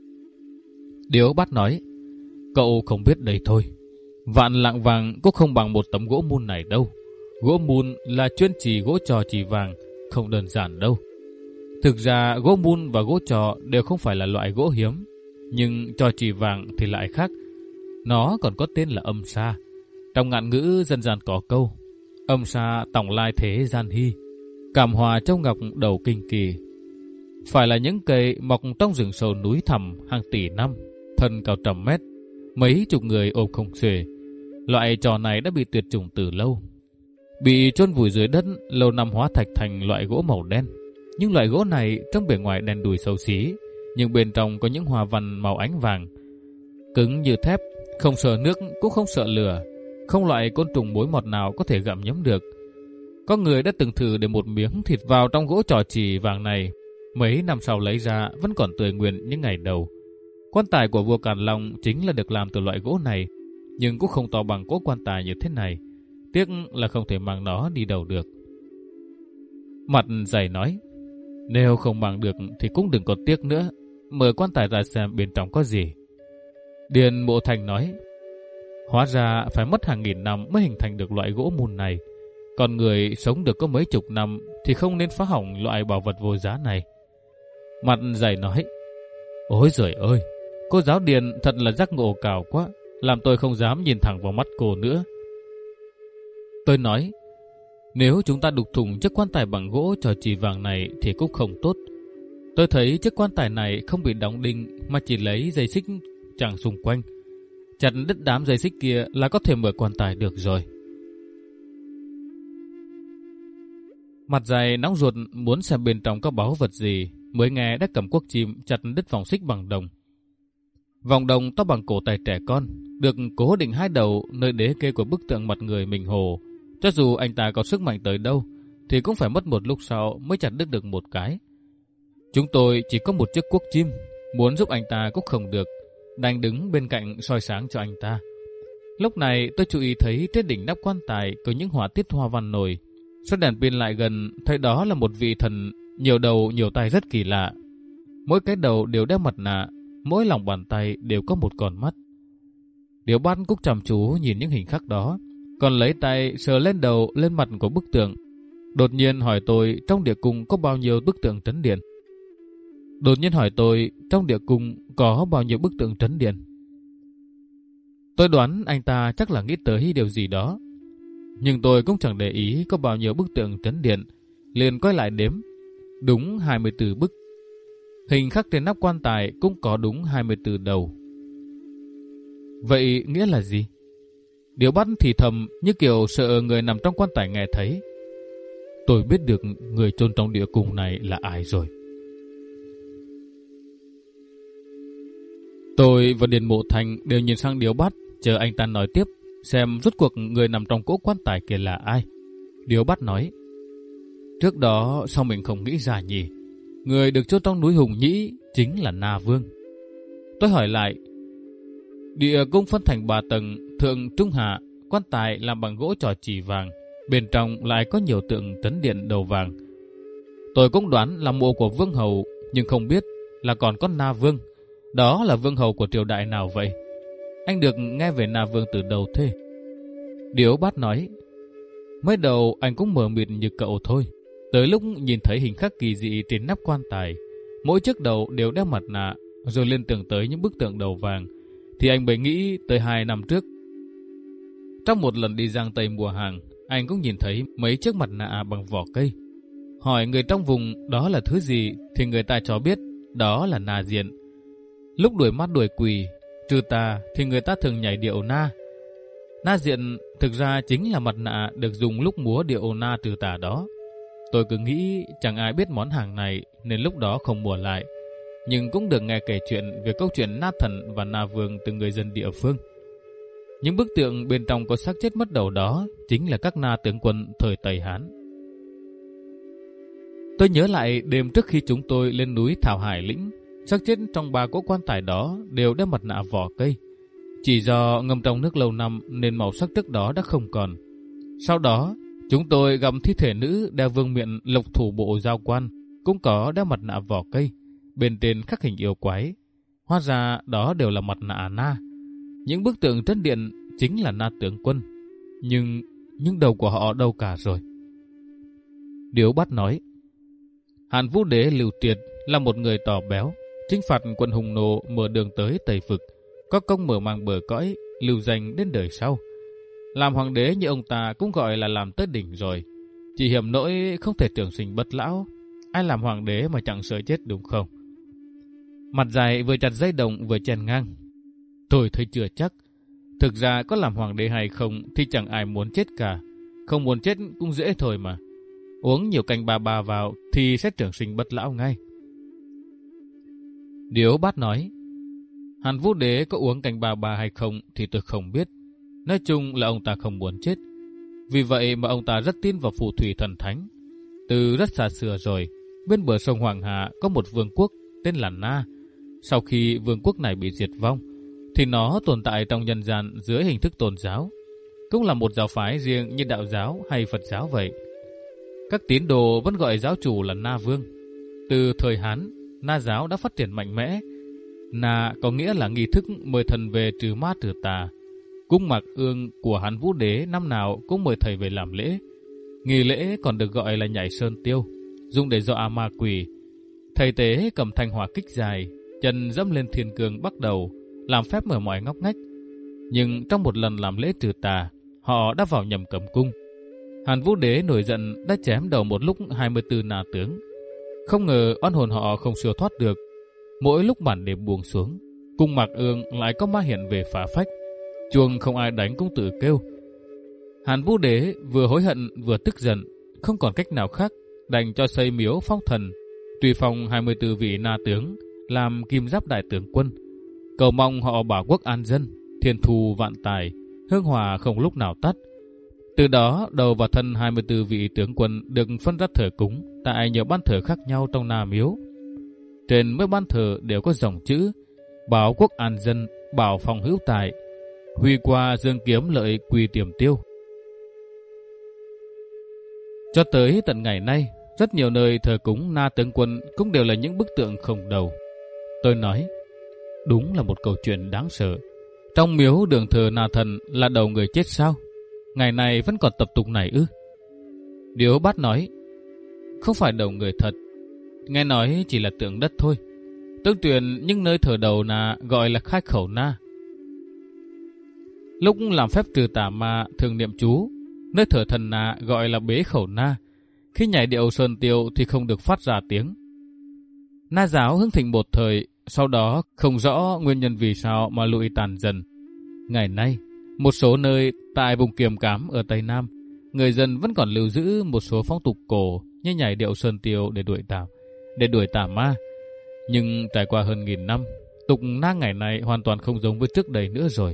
[SPEAKER 1] Điếu Bát nói, cậu không biết đây thôi. Vạn lạng vàng cũng không bằng một tấm gỗ mun này đâu. Gỗ mun là chuyên chỉ gỗ trò chỉ vàng, không đơn giản đâu. Thực ra gỗ mun và gỗ trò đều không phải là loại gỗ hiếm, nhưng trò chỉ vàng thì lại khác. Nó còn có tên là âm sa. Trong ngạn ngữ dân gian có câu, âm sa tổng lai thế gian hy, cảm hòa châu ngọc đầu kinh kỳ. Phải là những cây mọc trong rừng sâu núi thẳm hàng tỷ năm, thân cao trăm mét, mấy chục người ôm không xuể. Loại trò này đã bị tuyệt chủng từ lâu, bị chôn vùi dưới đất, lâu năm hóa thạch thành loại gỗ màu đen. Nhưng loại gỗ này trong bề ngoài đen đùi xấu xí, nhưng bên trong có những hoa văn màu ánh vàng, cứng như thép, không sợ nước cũng không sợ lửa, không loại côn trùng mối mọt nào có thể gặm nhấm được. Có người đã từng thử để một miếng thịt vào trong gỗ trò chỉ vàng này, mấy năm sau lấy ra vẫn còn tươi nguyên những ngày đầu. Quan tài của vua Càn Long chính là được làm từ loại gỗ này, nhưng cũng không to bằng cỗ quan tài như thế này. Tiếc là không thể mang nó đi đâu được. Mặt dày nói, nếu không mang được thì cũng đừng có tiếc nữa, mở quan tài ra xem bên trong có gì. Điền Mộ Thanh nói, hóa ra phải mất hàng nghìn năm mới hình thành được loại gỗ mun này. Còn người sống được có mấy chục năm thì không nên phá hỏng loại bảo vật vô giá này. Mặt dày nói, ôi giời ơi, cô giáo Điền thật là giác ngộ cao quá, làm tôi không dám nhìn thẳng vào mắt cô nữa. Tôi nói, nếu chúng ta đục thủng chiếc quan tài bằng gỗ trò chỉ vàng này thì cũng không tốt. Tôi thấy chiếc quan tài này không bị đóng đinh mà chỉ lấy dây xích chằng xung quanh. Chặt đứt đám dây xích kia là có thể mở quan tài được rồi. Mặt dày nóng ruột muốn xem bên trong có báu vật gì, mới nghe đã cầm cuốc chim chặt đứt vòng xích bằng đồng. Vòng đồng to bằng cổ tay trẻ con, được cố định hai đầu nơi đế kê của bức tượng mặt người mình hồ. Cho dù anh ta có sức mạnh tới đâu, thì cũng phải mất một lúc sau mới chặt đứt được một cái. Chúng tôi chỉ có một chiếc cuốc chim, muốn giúp anh ta cũng không được, đành đứng bên cạnh soi sáng cho anh ta. Lúc này tôi chú ý thấy trên đỉnh nắp quan tài có những họa tiết hoa văn nổi. Xoay đèn pin lại gần, thấy đó là một vị thần nhiều đầu nhiều tay rất kỳ lạ. Mỗi cái đầu đều đeo mặt nạ, mỗi lòng bàn tay đều có một con mắt. Điếu Bát cũng chăm chú nhìn những hình khắc đó, còn lấy tay sờ lên đầu lên mặt của bức tượng. Đột nhiên hỏi tôi trong địa cung có bao nhiêu bức tượng trấn điện. Đột nhiên hỏi tôi trong địa cung có bao nhiêu bức tượng trấn điện. Tôi đoán anh ta chắc là nghĩ tới điều gì đó, nhưng tôi cũng chẳng để ý có bao nhiêu bức tượng trấn điện, liền quay lại đếm. Đúng hai mươi tư bức. Hình khắc trên nắp quan tài cũng có đúng hai mươi tư đầu. Vậy nghĩa là gì? Điếu Bắt thì thầm như kiểu sợ người nằm trong quan tài nghe thấy. Tôi biết được người chôn trong địa cung này là ai rồi. Tôi và Điền Mộ Thành đều nhìn sang Điếu Bắt, chờ anh ta nói tiếp, xem rốt cuộc người nằm trong cỗ quan tài kia là ai. Điếu Bắt nói, trước đó sao mình không nghĩ ra nhỉ? Người được chôn trong núi Hùng Nhĩ chính là Na Vương. Tôi hỏi lại, địa cung phân thành ba tầng, thượng trung hạ, quan tài làm bằng gỗ trò chỉ vàng, bên trong lại có nhiều tượng tấn điện đầu vàng. Tôi cũng đoán là mộ của Vương Hầu, nhưng không biết là còn có Na Vương. Đó là Vương Hầu của triều đại nào vậy? Anh được nghe về Na Vương từ đầu thế? Điếu Bát nói, mới đầu anh cũng mờ mịt như cậu thôi. Tới lúc nhìn thấy hình khắc kỳ dị trên nắp quan tài, mỗi chiếc đầu đều đeo mặt nạ, rồi liên tưởng tới những bức tượng đầu vàng, thì anh mới nghĩ tới hai năm trước. Trong một lần đi Giang Tây mua hàng, anh cũng nhìn thấy mấy chiếc mặt nạ bằng vỏ cây. Hỏi người trong vùng đó là thứ gì thì người ta cho biết đó là Na Diện. Lúc đuổi mắt đuổi quỷ, trừ tà thì người ta thường nhảy điệu Na. Na Diện thực ra chính là mặt nạ được dùng lúc múa điệu Na trừ tà đó. Tôi cứ nghĩ chẳng ai biết món hàng này nên lúc đó không mua lại. Nhưng cũng được nghe kể chuyện về câu chuyện Na Thần và Na Vương từ người dân địa phương. Những bức tượng bên trong có xác chết mất đầu đó chính là các Na tướng quân thời Tây Hán. Tôi nhớ lại đêm trước khi chúng tôi lên núi Thảo Hải Lĩnh, xác chết trong ba cỗ quan tài đó đều đeo mặt nạ vỏ cây. Chỉ do ngâm trong nước lâu năm nên màu sắc trước đó đã không còn. Sau đó, chúng tôi gặp thi thể nữ đeo vương miện lộc thủ bộ giao quan, cũng có đeo mặt nạ vỏ cây, bên trên khắc hình yêu quái. Hóa ra đó đều là mặt nạ Na. Những bức tượng trấn điện chính là Na tướng quân. Nhưng, nhưng đầu của họ đâu cả rồi? Điếu Bát nói, Hàn Vũ Đế Lưu Tiệt là một người tỏ béo, chinh phạt quân Hùng Nô mở đường tới Tây Phực, có công mở mang bờ cõi, lưu danh đến đời sau. Làm hoàng đế như ông ta cũng gọi là làm tới đỉnh rồi. Chỉ hiểm nỗi không thể trường sinh bất lão. Ai làm hoàng đế mà chẳng sợ chết đúng không? Mặt dài vừa chặt dây đồng vừa chèn ngang. Tôi thấy chưa chắc. Thực ra có làm hoàng đế hay không thì chẳng ai muốn chết cả. Không muốn chết cũng dễ thôi mà. Uống nhiều canh ba ba vào thì sẽ trường sinh bất lão ngay. Điếu Bát nói, Hàn Vũ Đế có uống canh ba ba hay không thì tôi không biết. Nói chung là ông ta không muốn chết. Vì vậy mà ông ta rất tin vào phù thủy thần thánh. Từ rất xa xưa rồi, bên bờ sông Hoàng Hà có một vương quốc tên là Na. Sau khi vương quốc này bị diệt vong, thì nó tồn tại trong nhân gian dưới hình thức tôn giáo. Cũng là một giáo phái riêng như đạo giáo hay Phật giáo vậy. Các tín đồ vẫn gọi giáo chủ là Na Vương. Từ thời Hán, Na giáo đã phát triển mạnh mẽ. Na có nghĩa là nghi thức mời thần về trừ ma trừ tà. Cung Mạc Ương của Hán Vũ Đế năm nào cũng mời thầy về làm lễ. Nghi lễ còn được gọi là nhảy sơn tiêu, dùng để dọa ma quỷ. Thầy tế cầm thanh hỏa kích dài, chân dẫm lên thiên cương bắt đầu, làm phép mở mỏi ngóc ngách. Nhưng trong một lần làm lễ trừ tà, họ đã vào nhầm cấm cung. Hàn Vũ Đế nổi giận đã chém đầu một lúc hai mươi tư Na tướng. Không ngờ oan hồn họ không siêu thoát được. Mỗi lúc màn đêm buông xuống, Cung Mạc Ương lại có ma hiện về phá phách. Chuông không ai đánh cũng tự kêu. Hàn Vũ Đế vừa hối hận vừa tức giận, không còn cách nào khác, đành cho xây miếu phong thần, tùy phong hai mươi tư vị Na tướng làm kim giáp đại tướng quân, cầu mong họ bảo quốc an dân, thiên thu vạn tài, hương hòa không lúc nào tắt. Từ đó đầu và thân hai mươi tư vị tướng quân được phân ra thờ cúng tại nhiều ban thờ khác nhau trong Na miếu. Trên mỗi ban thờ đều có dòng chữ bảo quốc an dân, bảo phòng hữu tài, huy qua dương kiếm lợi quỳ tiềm tiêu. Cho tới tận ngày nay, rất nhiều nơi thờ cúng Na tướng quân cũng đều là những bức tượng không đầu. Tôi nói, đúng là một câu chuyện đáng sợ. Trong miếu đường thờ Na thần là đầu người chết sao? Ngày này vẫn còn tập tục này ư? Điếu Bát nói, không phải đầu người thật, nghe nói chỉ là tượng đất thôi. Tương truyền những nơi thờ đầu Na gọi là khai khẩu Na. Lúc làm phép trừ tà ma thường niệm chú, nơi thờ thần Na gọi là bế khẩu Na. Khi nhảy điệu sơn tiêu thì không được phát ra tiếng. Na giáo hưng thịnh một thời, sau đó không rõ nguyên nhân vì sao mà lụi tàn dần. Ngày nay, một số nơi tại vùng Kiềm Cám ở Tây Nam, người dân vẫn còn lưu giữ một số phong tục cổ như nhảy điệu sơn tiêu để đuổi tà, để đuổi tà ma. Nhưng trải qua hơn nghìn năm, tục na ngày này hoàn toàn không giống với trước đây nữa rồi.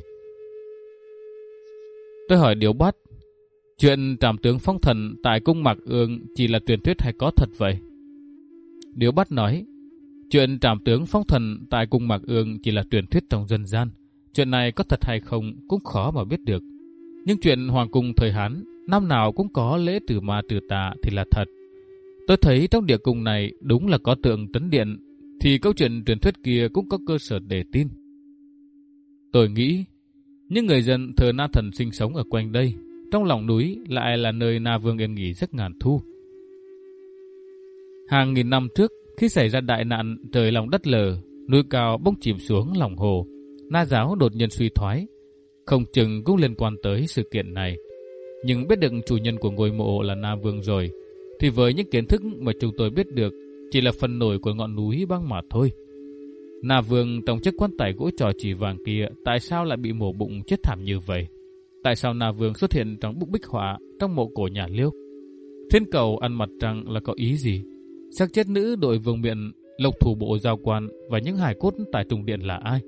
[SPEAKER 1] Tôi hỏi Điếu Bát, chuyện trảm tướng phong thần tại cung Mạc Ương chỉ là truyền thuyết hay có thật vậy? Điếu Bát nói, chuyện trảm tướng phong thần tại cung Mạc Ương chỉ là truyền thuyết trong dân gian. Chuyện này có thật hay không cũng khó mà biết được. Nhưng chuyện hoàng cung thời Hán năm nào cũng có lễ trừ ma trừ tà thì là thật. Tôi thấy trong địa cung này đúng là có tượng trấn điện, thì câu chuyện truyền thuyết kia cũng có cơ sở để tin. Tôi nghĩ, những người dân thờ na thần sinh sống ở quanh đây, trong lòng núi lại là nơi Na Vương yên nghỉ giấc ngàn thu. Hàng nghìn năm trước, khi xảy ra đại nạn trời lòng đất lở, núi cao bỗng chìm xuống lòng hồ, Na giáo đột nhiên suy thoái, không chừng cũng liên quan tới sự kiện này. Nhưng biết được chủ nhân của ngôi mộ là Na Vương rồi, thì với những kiến thức mà chúng tôi biết được, chỉ là phần nổi của ngọn núi băng mà thôi. Na Vương trong chiếc quan tài gỗ trò chỉ vàng kia tại sao lại bị mổ bụng chết thảm như vậy? Tại sao Na Vương xuất hiện trong bức bích họa trong mộ cổ nhà Liêu? Thiên cầu ăn mặt trăng là có ý gì? Xác chết nữ đội vương miện, lộc thủ bộ giao quan và những hài cốt tại trùng điện là ai?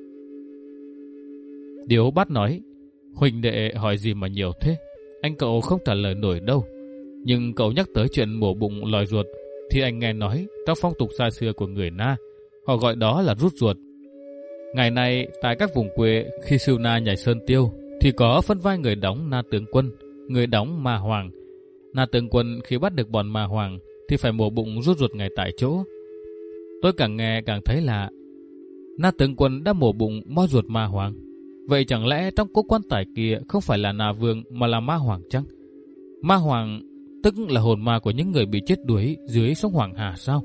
[SPEAKER 1] Điếu Bát nói, huynh đệ hỏi gì mà nhiều thế? Anh cậu không trả lời nổi đâu. Nhưng cậu nhắc tới chuyện mổ bụng lòi ruột, thì anh nghe nói trong phong tục xa xưa của người Na, họ gọi đó là rút ruột. Ngày nay, tại các vùng quê, khi sư Na nhảy sơn tiêu, thì có phân vai người đóng Na tướng quân, người đóng Ma Hoàng. Na tướng quân khi bắt được bọn Ma Hoàng, thì phải mổ bụng rút ruột ngay tại chỗ. Tôi càng nghe càng thấy lạ. Na tướng quân đã mổ bụng moi ruột Ma Hoàng. Vậy chẳng lẽ trong cố quan tài kia không phải là Na Vương mà là Ma Hoàng chăng? Ma Hoàng tức là hồn ma của những người bị chết đuối dưới sông Hoàng Hà sao?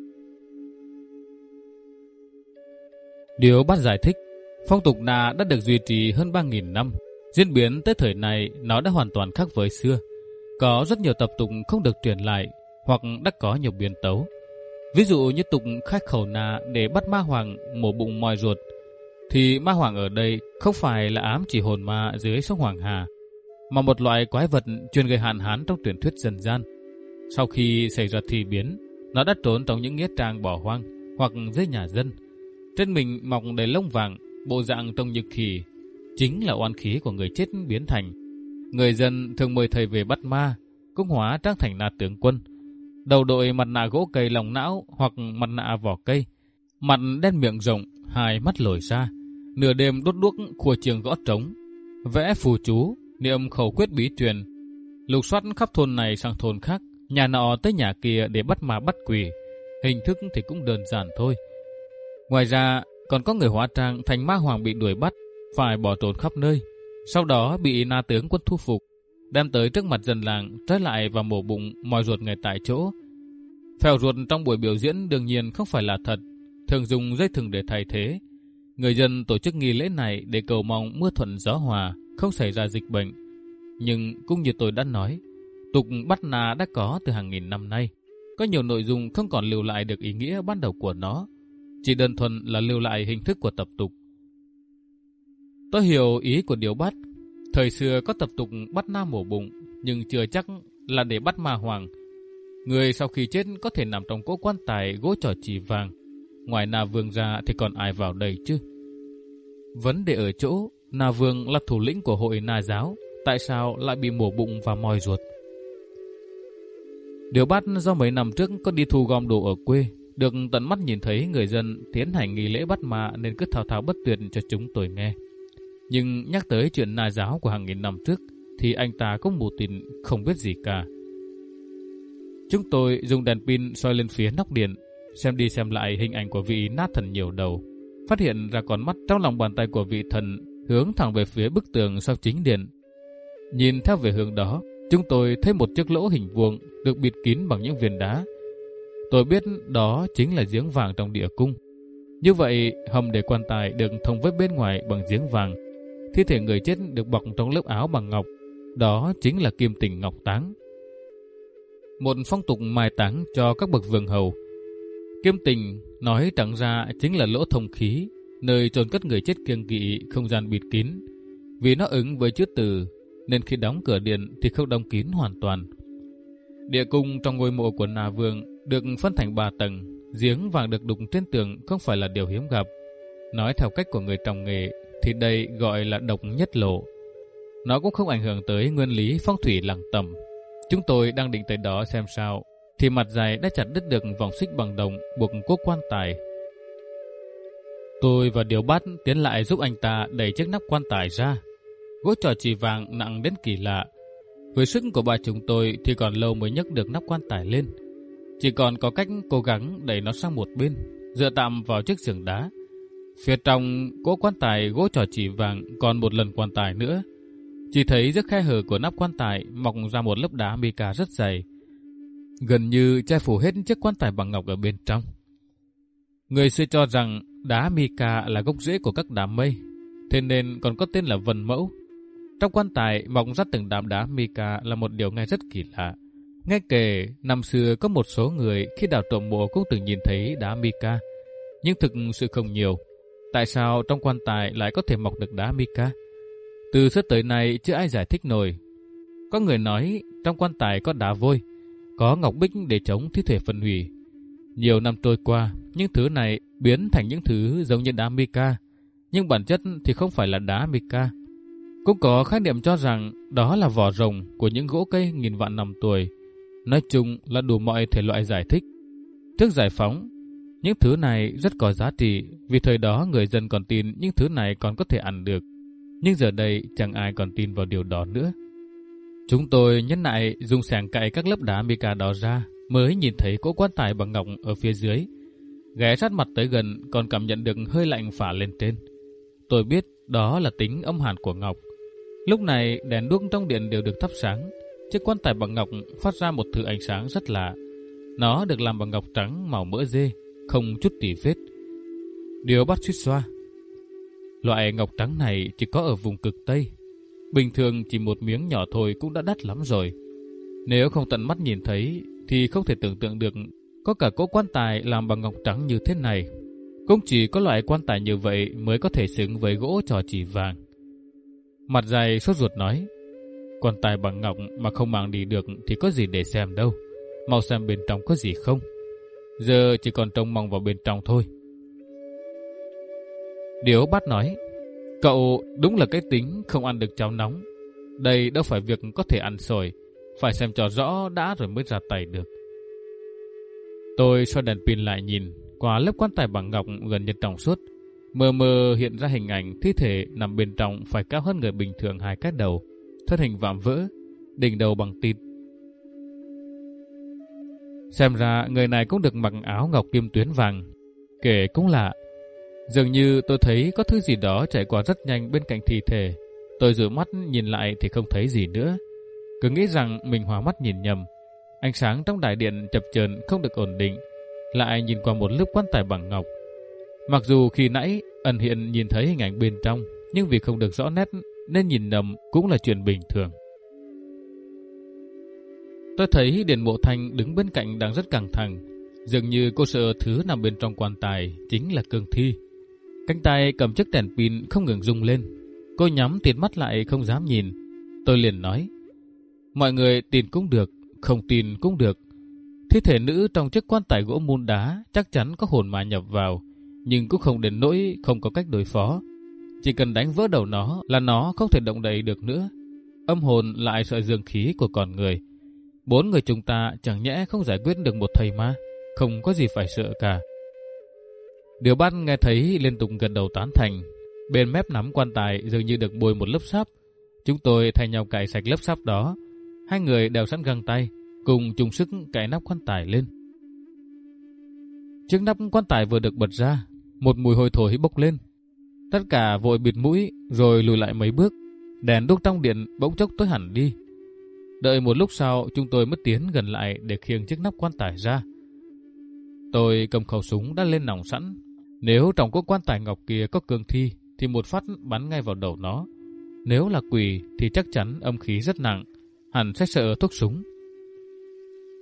[SPEAKER 1] Điếu Bát giải thích, phong tục Na đã được duy trì hơn ba nghìn năm. Diễn biến tới thời này nó đã hoàn toàn khác với xưa. Có rất nhiều tập tục không được truyền lại hoặc đã có nhiều biến tấu. Ví dụ như tục khai khẩu Na để bắt Ma Hoàng mổ bụng moi ruột, thì Ma Hoàng ở đây không phải là ám chỉ hồn ma dưới sông Hoàng Hà, mà một loại quái vật chuyên gây hạn hán trong truyền thuyết dân gian. Sau khi xảy ra thi biến, nó đã trốn trong những nghĩa trang bỏ hoang hoặc dưới nhà dân. Trên mình mọc đầy lông vàng, bộ dạng trông như khỉ, chính là oan khí của người chết biến thành. Người dân thường mời thầy về bắt ma, cũng hóa trang thành Na tướng quân. Đầu đội mặt nạ gỗ cây lòng não hoặc mặt nạ vỏ cây, mặt đen miệng rộng, hai mắt lồi ra, nửa đêm đốt đuốc khua chiêng gõ trống, vẽ phù chú, niệm khẩu quyết bí truyền, lục soát khắp thôn này sang thôn khác, nhà nọ tới nhà kia để bắt ma bắt quỷ. Hình thức thì cũng đơn giản thôi. Ngoài ra còn có người hóa trang thành Ma Hoàng bị đuổi bắt, phải bỏ trốn khắp nơi, sau đó bị Na tướng quân thu phục, đem tới trước mặt dân làng, trói lại và mổ bụng moi ruột ngay tại chỗ. Phèo ruột trong buổi biểu diễn đương nhiên không phải là thật, thường dùng dây thừng để thay thế. Người dân tổ chức nghi lễ này để cầu mong mưa thuận gió hòa, không xảy ra dịch bệnh. Nhưng cũng như tôi đã nói, tục bắt Na đã có từ hàng nghìn năm nay. Có nhiều nội dung không còn lưu lại được ý nghĩa ban đầu của nó, chỉ đơn thuần là lưu lại hình thức của tập tục. Tôi hiểu ý của Điếu Bát. Thời xưa có tập tục bắt Na mổ bụng, nhưng chưa chắc là để bắt Ma Hoàng. Người sau khi chết có thể nằm trong cỗ quan tài gỗ trò chỉ vàng. Ngoài Na Vương ra thì còn ai vào đây chứ? Vấn đề ở chỗ, Na Vương là thủ lĩnh của hội Na giáo, tại sao lại bị mổ bụng và moi ruột? Điếu Bát do mấy năm trước có đi thu gom đồ ở quê, được tận mắt nhìn thấy người dân tiến hành nghi lễ bắt ma nên cứ thao thao bất tuyệt cho chúng tôi nghe. Nhưng nhắc tới chuyện Na giáo của hàng nghìn năm trước thì anh ta cũng mù tịt không biết gì cả. Chúng tôi dùng đèn pin soi lên phía nóc điện, xem đi xem lại hình ảnh của vị Na thần nhiều đầu, phát hiện ra con mắt trong lòng bàn tay của vị thần hướng thẳng về phía bức tường sau chính điện. Nhìn theo về hướng đó, chúng tôi thấy một chiếc lỗ hình vuông được bịt kín bằng những viên đá. Tôi biết đó chính là giếng vàng trong địa cung. Như vậy, hầm để quan tài được thông với bên ngoài bằng giếng vàng. Thi thể người chết được bọc trong lớp áo bằng ngọc. Đó chính là kim tình ngọc táng, một phong tục mai táng cho các bậc vương hầu. Kiêm tình nói trắng ra chính là lỗ thông khí, nơi chôn cất người chết kiêng kỵ, không gian bịt kín. Vì nó ứng với chữ từ, nên khi đóng cửa điện thì không đóng kín hoàn toàn. Địa cung trong ngôi mộ của Na Vương được phân thành ba tầng, giếng vàng được đục trên tường không phải là điều hiếm gặp. Nói theo cách của người trong nghề thì đây gọi là độc nhất lộ. Nó cũng không ảnh hưởng tới nguyên lý phong thủy làng tầm. Chúng tôi đang định tới đó xem sao, thì Mặt Dày đã chặt đứt được vòng xích bằng đồng buộc cố quan tài. Tôi và Điều Bát tiến lại giúp anh ta đẩy chiếc nắp quan tài ra. Gỗ trò chì vàng nặng đến kỳ lạ. Với sức của ba chúng tôi thì còn lâu mới nhấc được nắp quan tài lên. Chỉ còn có cách cố gắng đẩy nó sang một bên, dựa tạm vào chiếc giường đá. Phía trong cỗ quan tài gỗ trò chỉ vàng còn một lần quan tài nữa. Chỉ thấy giữa khe hở của nắp quan tài mọc ra một lớp đá mica rất dày, gần như che phủ hết chiếc quan tài bằng ngọc ở bên trong. Người xưa cho rằng đá mica là gốc rễ của các đám mây, thế nên còn có tên là vân mẫu. Trong quan tài mọc ra từng đám đá mica là một điều nghe rất kỳ lạ. Nghe kể năm xưa có một số người khi đào trộm mộ cũng từng nhìn thấy đá mica, nhưng thực sự không nhiều. Tại sao trong quan tài lại có thể mọc được đá mica? Từ xưa tới nay chưa ai giải thích nổi. Có người nói trong quan tài có đá vôi, có ngọc bích để chống thi thể phân hủy. Nhiều năm trôi qua, những thứ này biến thành những thứ giống như đá mica, nhưng bản chất thì không phải là đá mica. Cũng có khái niệm cho rằng đó là vỏ rồng của những gỗ cây nghìn vạn năm tuổi. Nói chung là đủ mọi thể loại giải thích. Trước giải phóng, những thứ này rất có giá trị, vì thời đó người dân còn tin những thứ này còn có thể ăn được. Nhưng giờ đây chẳng ai còn tin vào điều đó nữa. Chúng tôi nhân lại dùng xẻng cạy các lớp đá mica đó ra, mới nhìn thấy cỗ quan tài bằng ngọc ở phía dưới. Ghé sát mặt tới gần còn cảm nhận được hơi lạnh phả lên trên. Tôi biết đó là tính âm hàn của ngọc. Lúc này đèn đuốc trong điện đều được thắp sáng. Chiếc quan tài bằng ngọc phát ra một thứ ánh sáng rất lạ. Nó được làm bằng ngọc trắng màu mỡ dê, không chút tì vết. Điều Bát suýt xoa. Loại ngọc trắng này chỉ có ở vùng cực Tây. Bình thường chỉ một miếng nhỏ thôi cũng đã đắt lắm rồi. Nếu không tận mắt nhìn thấy thì không thể tưởng tượng được có cả cỗ quan tài làm bằng ngọc trắng như thế này. Cũng chỉ có loại quan tài như vậy mới có thể xứng với gỗ trò chỉ vàng. Mặt Dày sốt ruột nói, quan tài bằng ngọc mà không mang đi được thì có gì để xem đâu. Mau xem bên trong có gì không. Giờ chỉ còn trông mong vào bên trong thôi. Điếu Bát nói, cậu đúng là cái tính không ăn được cháo nóng. Đây đâu phải việc có thể ăn sổi, phải xem cho rõ đã rồi mới ra tay được. Tôi soi đèn pin lại nhìn, qua lớp quan tài bằng ngọc gần như trong suốt, mờ mờ hiện ra hình ảnh thi thể nằm bên trong phải cao hơn người bình thường hai cái đầu, thân hình vạm vỡ, đỉnh đầu bằng tịt. Xem ra người này cũng được mặc áo ngọc kim tuyến vàng. Kể cũng lạ, dường như tôi thấy có thứ gì đó chạy qua rất nhanh bên cạnh thi thể. Tôi rửa mắt nhìn lại thì không thấy gì nữa, cứ nghĩ rằng mình hòa mắt nhìn nhầm. Ánh sáng trong đại điện chập chờn không được ổn định, lại nhìn qua một lớp quan tài bằng ngọc. Mặc dù khi nãy ẩn hiện nhìn thấy hình ảnh bên trong, nhưng vì không được rõ nét nên nhìn nhầm cũng là chuyện bình thường. Tôi thấy Điền Mộ Thanh đứng bên cạnh đang rất căng thẳng, dường như cô sợ thứ nằm bên trong quan tài chính là cương thi. Cánh tay cầm chiếc đèn pin không ngừng rung lên. Cô nhắm tịt mắt lại không dám nhìn. Tôi liền nói, mọi người tin cũng được, không tin cũng được. Thi thể nữ trong chiếc quan tài gỗ mun đá chắc chắn có hồn ma nhập vào, nhưng cũng không đến nỗi không có cách đối phó. Chỉ cần đánh vỡ đầu nó là nó không thể động đậy được nữa. Âm hồn lại sợi dương khí của con người. Bốn người chúng ta chẳng nhẽ không giải quyết được một thầy ma, không có gì phải sợ cả. Điều Bát nghe thấy liên tục gật đầu tán thành. Bên mép nắm quan tài dường như được bôi một lớp sáp. Chúng tôi thay nhau cạy sạch lớp sáp đó. Hai người đều sẵn găng tay, cùng chung sức cạy nắp quan tài lên. Chiếc nắp quan tài vừa được bật ra, một mùi hôi thối bốc lên. Tất cả vội bịt mũi rồi lùi lại mấy bước. Đèn đuốc trong điện bỗng chốc tối hẳn đi. Đợi một lúc sau chúng tôi mới tiến gần lại để khiêng chiếc nắp quan tài ra. Tôi cầm khẩu súng đã lên nòng sẵn. Nếu trong cỗ quan tài ngọc kia có cương thi thì một phát bắn ngay vào đầu nó. Nếu là quỷ thì chắc chắn âm khí rất nặng, hẳn sẽ sợ thuốc súng.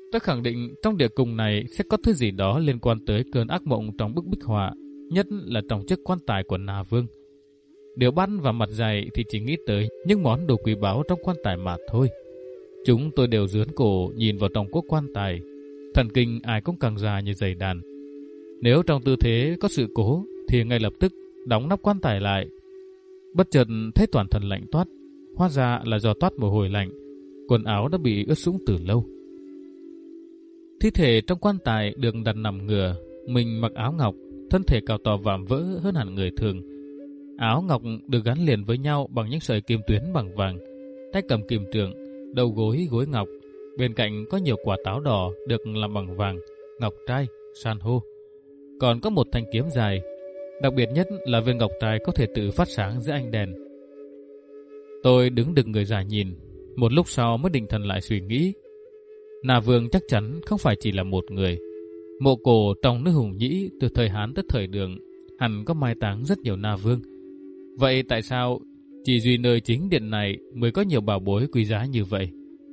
[SPEAKER 1] Tôi khẳng định trong địa cung này sẽ có thứ gì đó liên quan tới cơn ác mộng trong bức bích họa, nhất là trong chiếc quan tài của Na Vương. Điều Bắt và Mặt Dày thì chỉ nghĩ tới những món đồ quý báu trong quan tài mà thôi. Chúng tôi đều dướn cổ nhìn vào trong cỗ quan tài. Thần kinh ai cũng càng già như giày đàn. Nếu trong tư thế có sự cố thì ngay lập tức đóng nắp quan tài lại. Bất chợt thấy toàn thân lạnh toát, hóa ra là do toát mồ hôi lạnh. Quần áo đã bị ướt sũng từ lâu. Thi thể trong quan tài được đặt nằm ngửa, mình mặc áo ngọc, thân thể cao to vạm vỡ hơn hẳn người thường. Áo ngọc được gắn liền với nhau bằng những sợi kim tuyến bằng vàng, tay cầm kim trượng, đầu gối gối ngọc, bên cạnh có nhiều quả táo đỏ được làm bằng vàng, ngọc trai, san hô. Còn có một thanh kiếm dài, đặc biệt nhất là viên ngọc trai có thể tự phát sáng dưới ánh đèn. Tôi đứng đực người ra nhìn, một lúc sau mới định thần lại suy nghĩ. Na Vương chắc chắn không phải chỉ là một người. Mộ cổ trong nước Hùng Nhĩ từ thời Hán tới thời Đường hẳn có mai táng rất nhiều Na Vương. Vậy tại sao chỉ duy nơi chính điện này mới có nhiều bảo bối quý giá như vậy?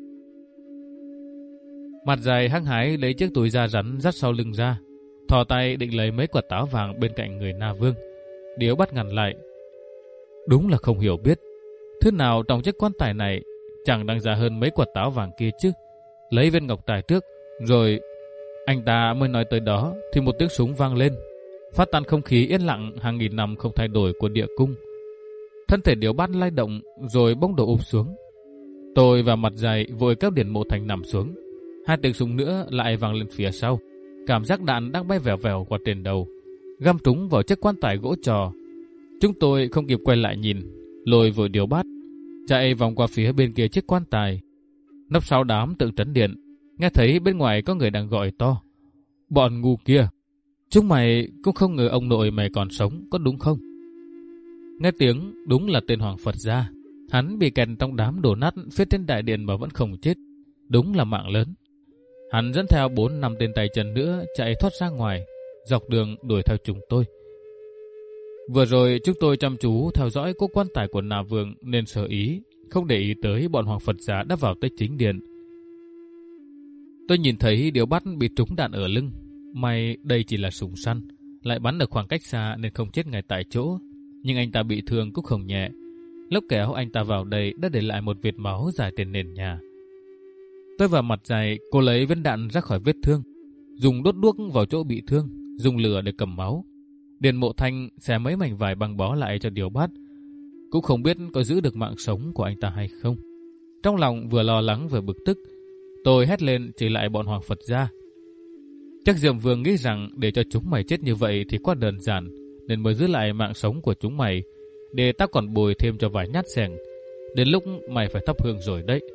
[SPEAKER 1] Mặt Dày hăng hái lấy chiếc túi da rắn dắt sau lưng ra, thò tay định lấy mấy quả táo vàng bên cạnh người Na Vương. Điếu Bắt ngăn lại. Đúng là không hiểu biết, thứ nào trong chiếc quan tài này chẳng đáng giá hơn mấy quả táo vàng kia chứ. Lấy viên ngọc trai trước, rồi anh ta mới nói tới đó thì một tiếng súng vang lên, phát tan không khí yên lặng hàng nghìn năm không thay đổi của địa cung. Thân thể Điếu Bắt lay động rồi bỗng đổ ụp xuống. Tôi và Mặt Dày vội kéo Điền Mộ Thành nằm xuống. Hai tiếng súng nữa lại vang lên phía sau. Cảm giác đạn đang bay vèo vèo qua trên đầu, găm trúng vào chiếc quan tài gỗ trò. Chúng tôi không kịp quay lại nhìn, lôi vội Điếu Bắt chạy vòng qua phía bên kia chiếc quan tài. Nấp sau đám tượng trấn điện, nghe thấy bên ngoài có người đang gọi to. Bọn ngu kia, chúng mày cũng không ngờ ông nội mày còn sống, có đúng không? Nghe tiếng đúng là tên Hoàng Phật Gia. Hắn bị kẹt trong đám đổ nát phía trên đại điện mà vẫn không chết. Đúng là mạng lớn. Hắn dẫn theo bốn năm tên tay chân nữa chạy thoát ra ngoài, dọc đường đuổi theo chúng tôi. Vừa rồi chúng tôi chăm chú theo dõi cố quan tài của Na Vương nên sơ ý, không để ý tới bọn Hoàng Phật Gia đã vào tới chính điện. Tôi nhìn thấy Điếu Bắt bị trúng đạn ở lưng. May đây chỉ là súng săn, lại bắn ở khoảng cách xa nên không chết ngay tại chỗ. Nhưng anh ta bị thương cũng không nhẹ. Lúc kéo anh ta vào đây đã để lại một vệt máu dài trên nền nhà. Tôi vào Mặt Dày, cô lấy viên đạn ra khỏi vết thương, dùng đốt đuốc vào chỗ bị thương, dùng lửa để cầm máu. Điền Mộ Thanh xé mấy mảnh vải băng bó lại cho Điếu Bắt. Cũng không biết có giữ được mạng sống của anh ta hay không. Trong lòng vừa lo lắng vừa bực tức, tôi hét lên chỉ lại bọn Hoàng Phật Gia. Chắc Diệm Vương nghĩ rằng để cho chúng mày chết như vậy thì quá đơn giản, nên mới giữ lại mạng sống của chúng mày, để tao còn bồi thêm cho vài nhát xẻng. Đến lúc mày phải thắp hương rồi đấy.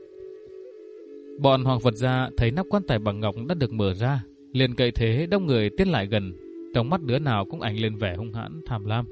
[SPEAKER 1] Bọn Hoàng Phật Gia thấy nắp quan tài bằng ngọc đã được mở ra, liền cậy thế đông người tiến lại gần. Trong mắt đứa nào cũng ánh lên vẻ hung hãn tham lam.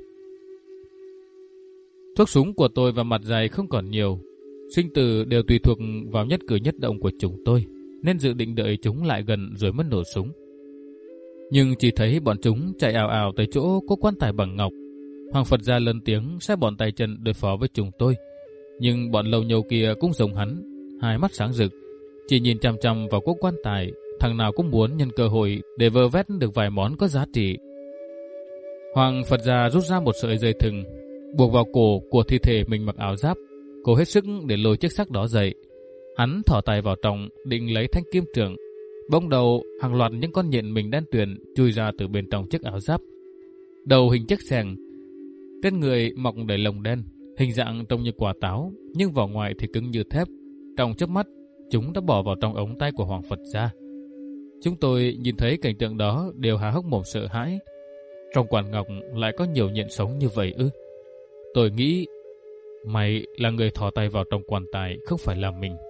[SPEAKER 1] Thuốc súng của tôi và Mặt Dày không còn nhiều. Sinh tử đều tùy thuộc vào nhất cử nhất động của chúng tôi, nên dự định đợi chúng lại gần rồi mới nổ súng. Nhưng chỉ thấy bọn chúng chạy ào ào tới chỗ có quan tài bằng ngọc. Hoàng Phật Gia lớn tiếng sai bọn tay chân đối phó với chúng tôi. Nhưng bọn lầu nhầu kia cũng giống hắn, hai mắt sáng rực, chỉ nhìn chăm chăm vào cố quan tài. Thằng nào cũng muốn nhân cơ hội để vơ vét được vài món có giá trị. Hoàng Phật Gia rút ra một sợi dây thừng, buộc vào cổ của thi thể mình mặc áo giáp, cố hết sức để lôi chiếc xác đó dậy. Hắn thỏ tay vào trong định lấy thanh kim trượng. Bỗng đầu hàng loạt những con nhện mình đen tuyền chui ra từ bên trong chiếc áo giáp. Đầu hình chiếc xẻng, trên người mọc đầy lông đen, hình dạng trông như quả táo, nhưng vỏ ngoài thì cứng như thép. Trong chớp mắt, chúng đã bỏ vào trong ống tay của Hoàng Phật Gia. Chúng tôi nhìn thấy cảnh tượng đó đều há hốc mồm sợ hãi. Trong quản ngọc lại có nhiều nhện sống như vậy ư? Tôi nghĩ mày là người thò tay vào trong quan tài, không phải là mình.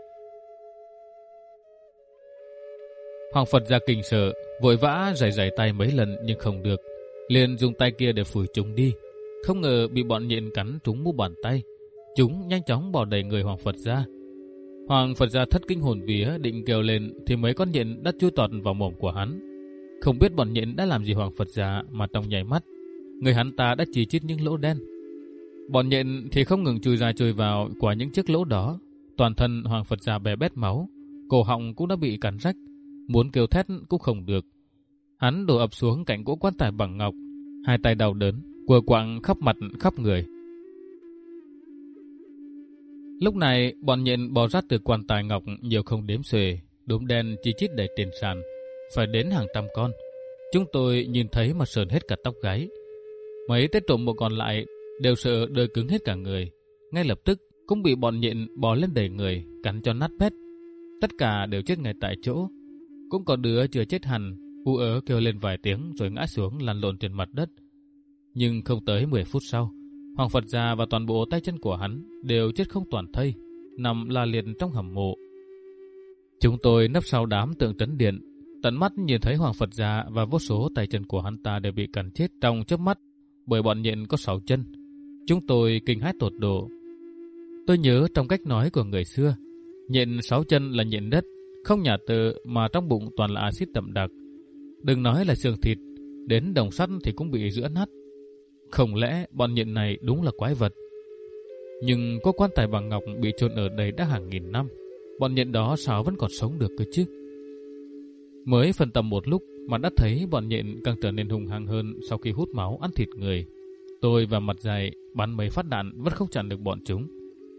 [SPEAKER 1] Hoàng Phật Gia kinh sợ, vội vã giày giày tay mấy lần nhưng không được, liền dùng tay kia để phủi chúng đi. Không ngờ bị bọn nhện cắn trúng mu bàn tay. Chúng nhanh chóng bò đầy người Hoàng Phật Gia. Hoàng Phật Gia thất kinh hồn vía định kêu lên thì mấy con nhện đã chui tọt vào mồm của hắn. Không biết bọn nhện đã làm gì Hoàng Phật Gia mà trong nháy mắt, người hắn ta đã chỉ chít những lỗ đen. Bọn nhện thì không ngừng chui ra chui vào qua những chiếc lỗ đó. Toàn thân Hoàng Phật Gia bè bét máu, cổ họng cũng đã bị cắn rách. muốn kêu thét cũng không được. Hắn đổ ập xuống cạnh cỗ quan tài bằng ngọc, hai tay đau đớn, quờ quạng khắp mặt khắp người. Lúc này, bọn nhện bò ra từ quan tài ngọc nhiều không đếm xuể, đốm đen chi chít đầy trên sàn, phải đến hàng trăm con. Chúng tôi nhìn thấy mà sờn hết cả tóc gáy. Mấy tên trộm mộ còn lại đều sợ đơ cứng hết cả người. Ngay lập tức cũng bị bọn nhện bò lên đầy người, cắn cho nát bét. Tất cả đều chết ngay tại chỗ. Cũng có đứa chưa chết hẳn, u ớ kêu lên vài tiếng rồi ngã xuống lăn lộn trên mặt đất. Nhưng không tới mười phút sau, Hoàng Phật Gia và toàn bộ tay chân của hắn đều chết không toàn thây, nằm la liệt trong hầm mộ. Chúng tôi nấp sau đám tượng trấn điện, tận mắt nhìn thấy Hoàng Phật Gia và vô số tay chân của hắn ta đều bị cắn chết trong chớp mắt bởi bọn nhện có sáu chân. Chúng tôi kinh hãi tột độ. Tôi nhớ trong cách nói của người xưa, nhện sáu chân là nhện đất, không nhả tự mà trong bụng toàn là axit đậm đặc. Đừng nói là xương thịt, đến đồng sắt thì cũng bị rữa nát. Không lẽ bọn nhện này đúng là quái vật? Nhưng có quan tài bằng ngọc bị chôn ở đây đã hàng nghìn năm, bọn nhện đó sao vẫn còn sống được cơ chứ? Mới phân tâm một lúc mà đã thấy bọn nhện càng trở nên hung hăng hơn sau khi hút máu ăn thịt người. Tôi và mặt dày bắn mấy phát đạn vẫn không chặn được bọn chúng.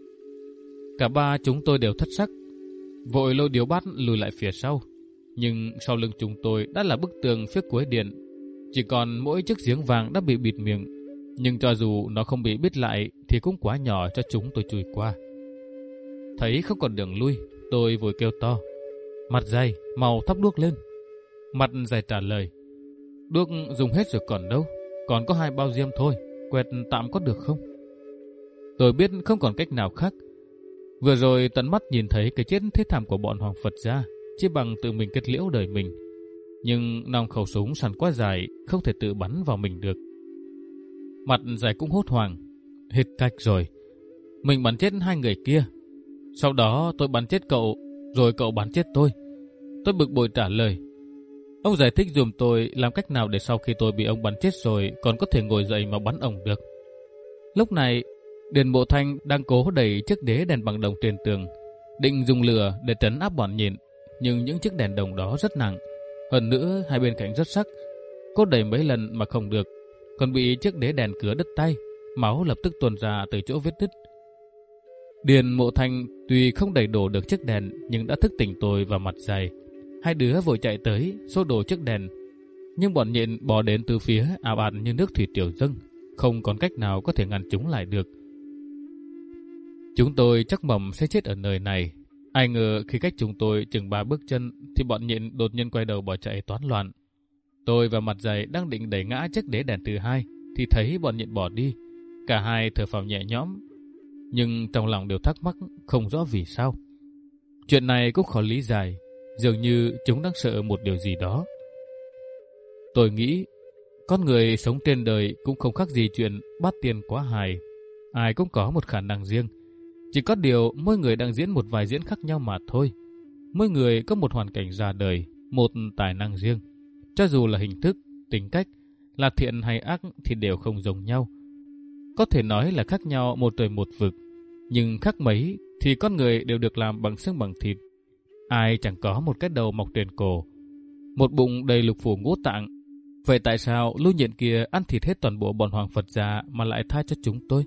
[SPEAKER 1] Cả ba chúng tôi đều thất sắc, vội lôi điếu bát lùi lại phía sau. Nhưng sau lưng chúng tôi đã là bức tường phía cuối điện, chỉ còn mỗi chiếc giếng vàng đã bị bịt miệng. Nhưng cho dù nó không bị bít lại thì cũng quá nhỏ cho chúng tôi chui qua. Thấy không còn đường lui, tôi vội kêu to: Mặt dày, mau thắp đuốc lên. Mặt dày trả lời: Đuốc dùng hết rồi còn đâu, còn có hai bao diêm thôi, quẹt tạm có được không? Tôi biết không còn cách nào khác. Vừa rồi tận mắt nhìn thấy cái chết thế thảm của bọn Hoàng Phật Gia, chỉ bằng tự mình kết liễu đời mình. Nhưng nòng khẩu súng sẵn quá dài, không thể tự bắn vào mình được. Mặt dày cũng hốt hoảng: Hết cách rồi, mình bắn chết hai người kia. Sau đó tôi bắn chết cậu, rồi cậu bắn chết tôi. Tôi bực bội trả lời: Ông giải thích dùm tôi làm cách nào để sau khi tôi bị ông bắn chết rồi còn có thể ngồi dậy mà bắn ông được. Lúc này, Điền Mộ Thanh đang cố đẩy chiếc đế đèn bằng đồng trên tường, định dùng lửa để trấn áp bọn nhện. Nhưng những chiếc đèn đồng đó rất nặng, hơn nữa hai bên cạnh rất sắc. Cô đẩy mấy lần mà không được, còn bị chiếc đế đèn cứa đứt tay, máu lập tức tuôn ra từ chỗ vết đứt. Điền Mộ Thanh tuy không đẩy đổ được chiếc đèn nhưng đã thức tỉnh tôi và mặt dày. Hai đứa vội chạy tới xô đổ chiếc đèn, nhưng bọn nhện bò đến từ phía ào ạt như nước thủy triều dâng, không còn cách nào có thể ngăn chúng lại được. Chúng tôi chắc mầm sẽ chết ở nơi này. Ai ngờ khi cách chúng tôi chừng ba bước chân thì bọn nhện đột nhiên quay đầu bỏ chạy toán loạn. Tôi và mặt dày đang định đẩy ngã chiếc đế đèn thứ hai thì thấy bọn nhện bỏ đi. Cả hai thở phào nhẹ nhõm, nhưng trong lòng đều thắc mắc không rõ vì sao. Chuyện này cũng khó lý giải, dường như chúng đang sợ một điều gì đó. Tôi nghĩ con người sống trên đời cũng không khác gì chuyện bát tiên quá hài. Ai cũng có một khả năng riêng, chỉ có điều mỗi người đang diễn một vài diễn khác nhau mà thôi. Mỗi người có một hoàn cảnh ra đời, một tài năng riêng. Cho dù là hình thức, tính cách, là thiện hay ác thì đều không giống nhau. Có thể nói là khác nhau một trời một vực, nhưng khác mấy thì con người đều được làm bằng xương bằng thịt. Ai chẳng có một cái đầu mọc trên cổ, một bụng đầy lục phủ ngũ tạng. Vậy tại sao lũ nhện kia ăn thịt hết toàn bộ bọn Hoàng Phật Gia mà lại tha cho chúng tôi?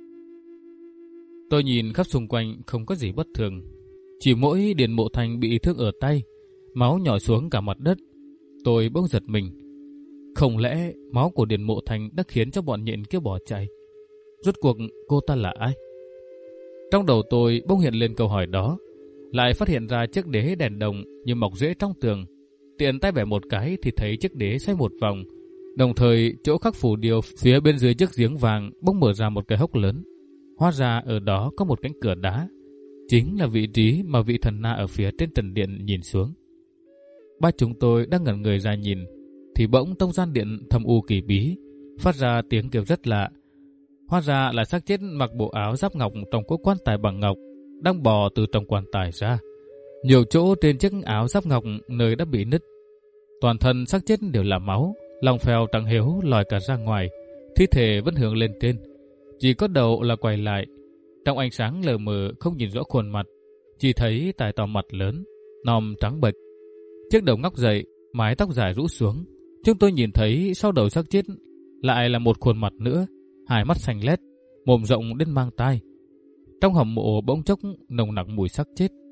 [SPEAKER 1] Tôi nhìn khắp xung quanh không có gì bất thường, chỉ mỗi Điền Mộ Thanh bị thương ở tay, máu nhỏ xuống cả mặt đất. Tôi bỗng giật mình. Không lẽ máu của Điền Mộ Thanh đã khiến cho bọn nhện kia bỏ chạy? Rốt cuộc cô ta là ai? Trong đầu tôi bỗng hiện lên câu hỏi đó, lại phát hiện ra chiếc đế đèn đồng như mọc rễ trong tường. Tiện tay bẻ một cái thì thấy chiếc đế xoay một vòng, đồng thời chỗ khắc phủ điêu phía bên dưới chiếc giếng vàng bỗng mở ra một cái hốc lớn. Hóa ra ở đó có một cánh cửa đá, chính là vị trí mà vị thần na ở phía trên trần điện nhìn xuống. Ba chúng tôi đang ngẩn người ra nhìn, thì bỗng trong gian điện thâm u kỳ bí phát ra tiếng kêu rất lạ. Hóa ra là xác chết mặc bộ áo giáp ngọc trong cỗ quan tài bằng ngọc đang bò từ trong quan tài ra. Nhiều chỗ trên chiếc áo giáp ngọc nơi đã bị nứt. Toàn thân xác chết đều là máu, lòng phèo trắng hiếu lòi cả ra ngoài, thi thể vẫn hướng lên trên, chỉ có đầu là quay lại. Trong ánh sáng lờ mờ không nhìn rõ khuôn mặt, chỉ thấy tai to mặt lớn, nòm trắng bệch. Chiếc đầu ngóc dậy, mái tóc dài rũ xuống. Chúng tôi nhìn thấy sau đầu xác chết lại là một khuôn mặt nữa, hai mắt xanh lét, mồm rộng đến mang tai. Trong hầm mộ bỗng chốc nồng nặc mùi xác chết.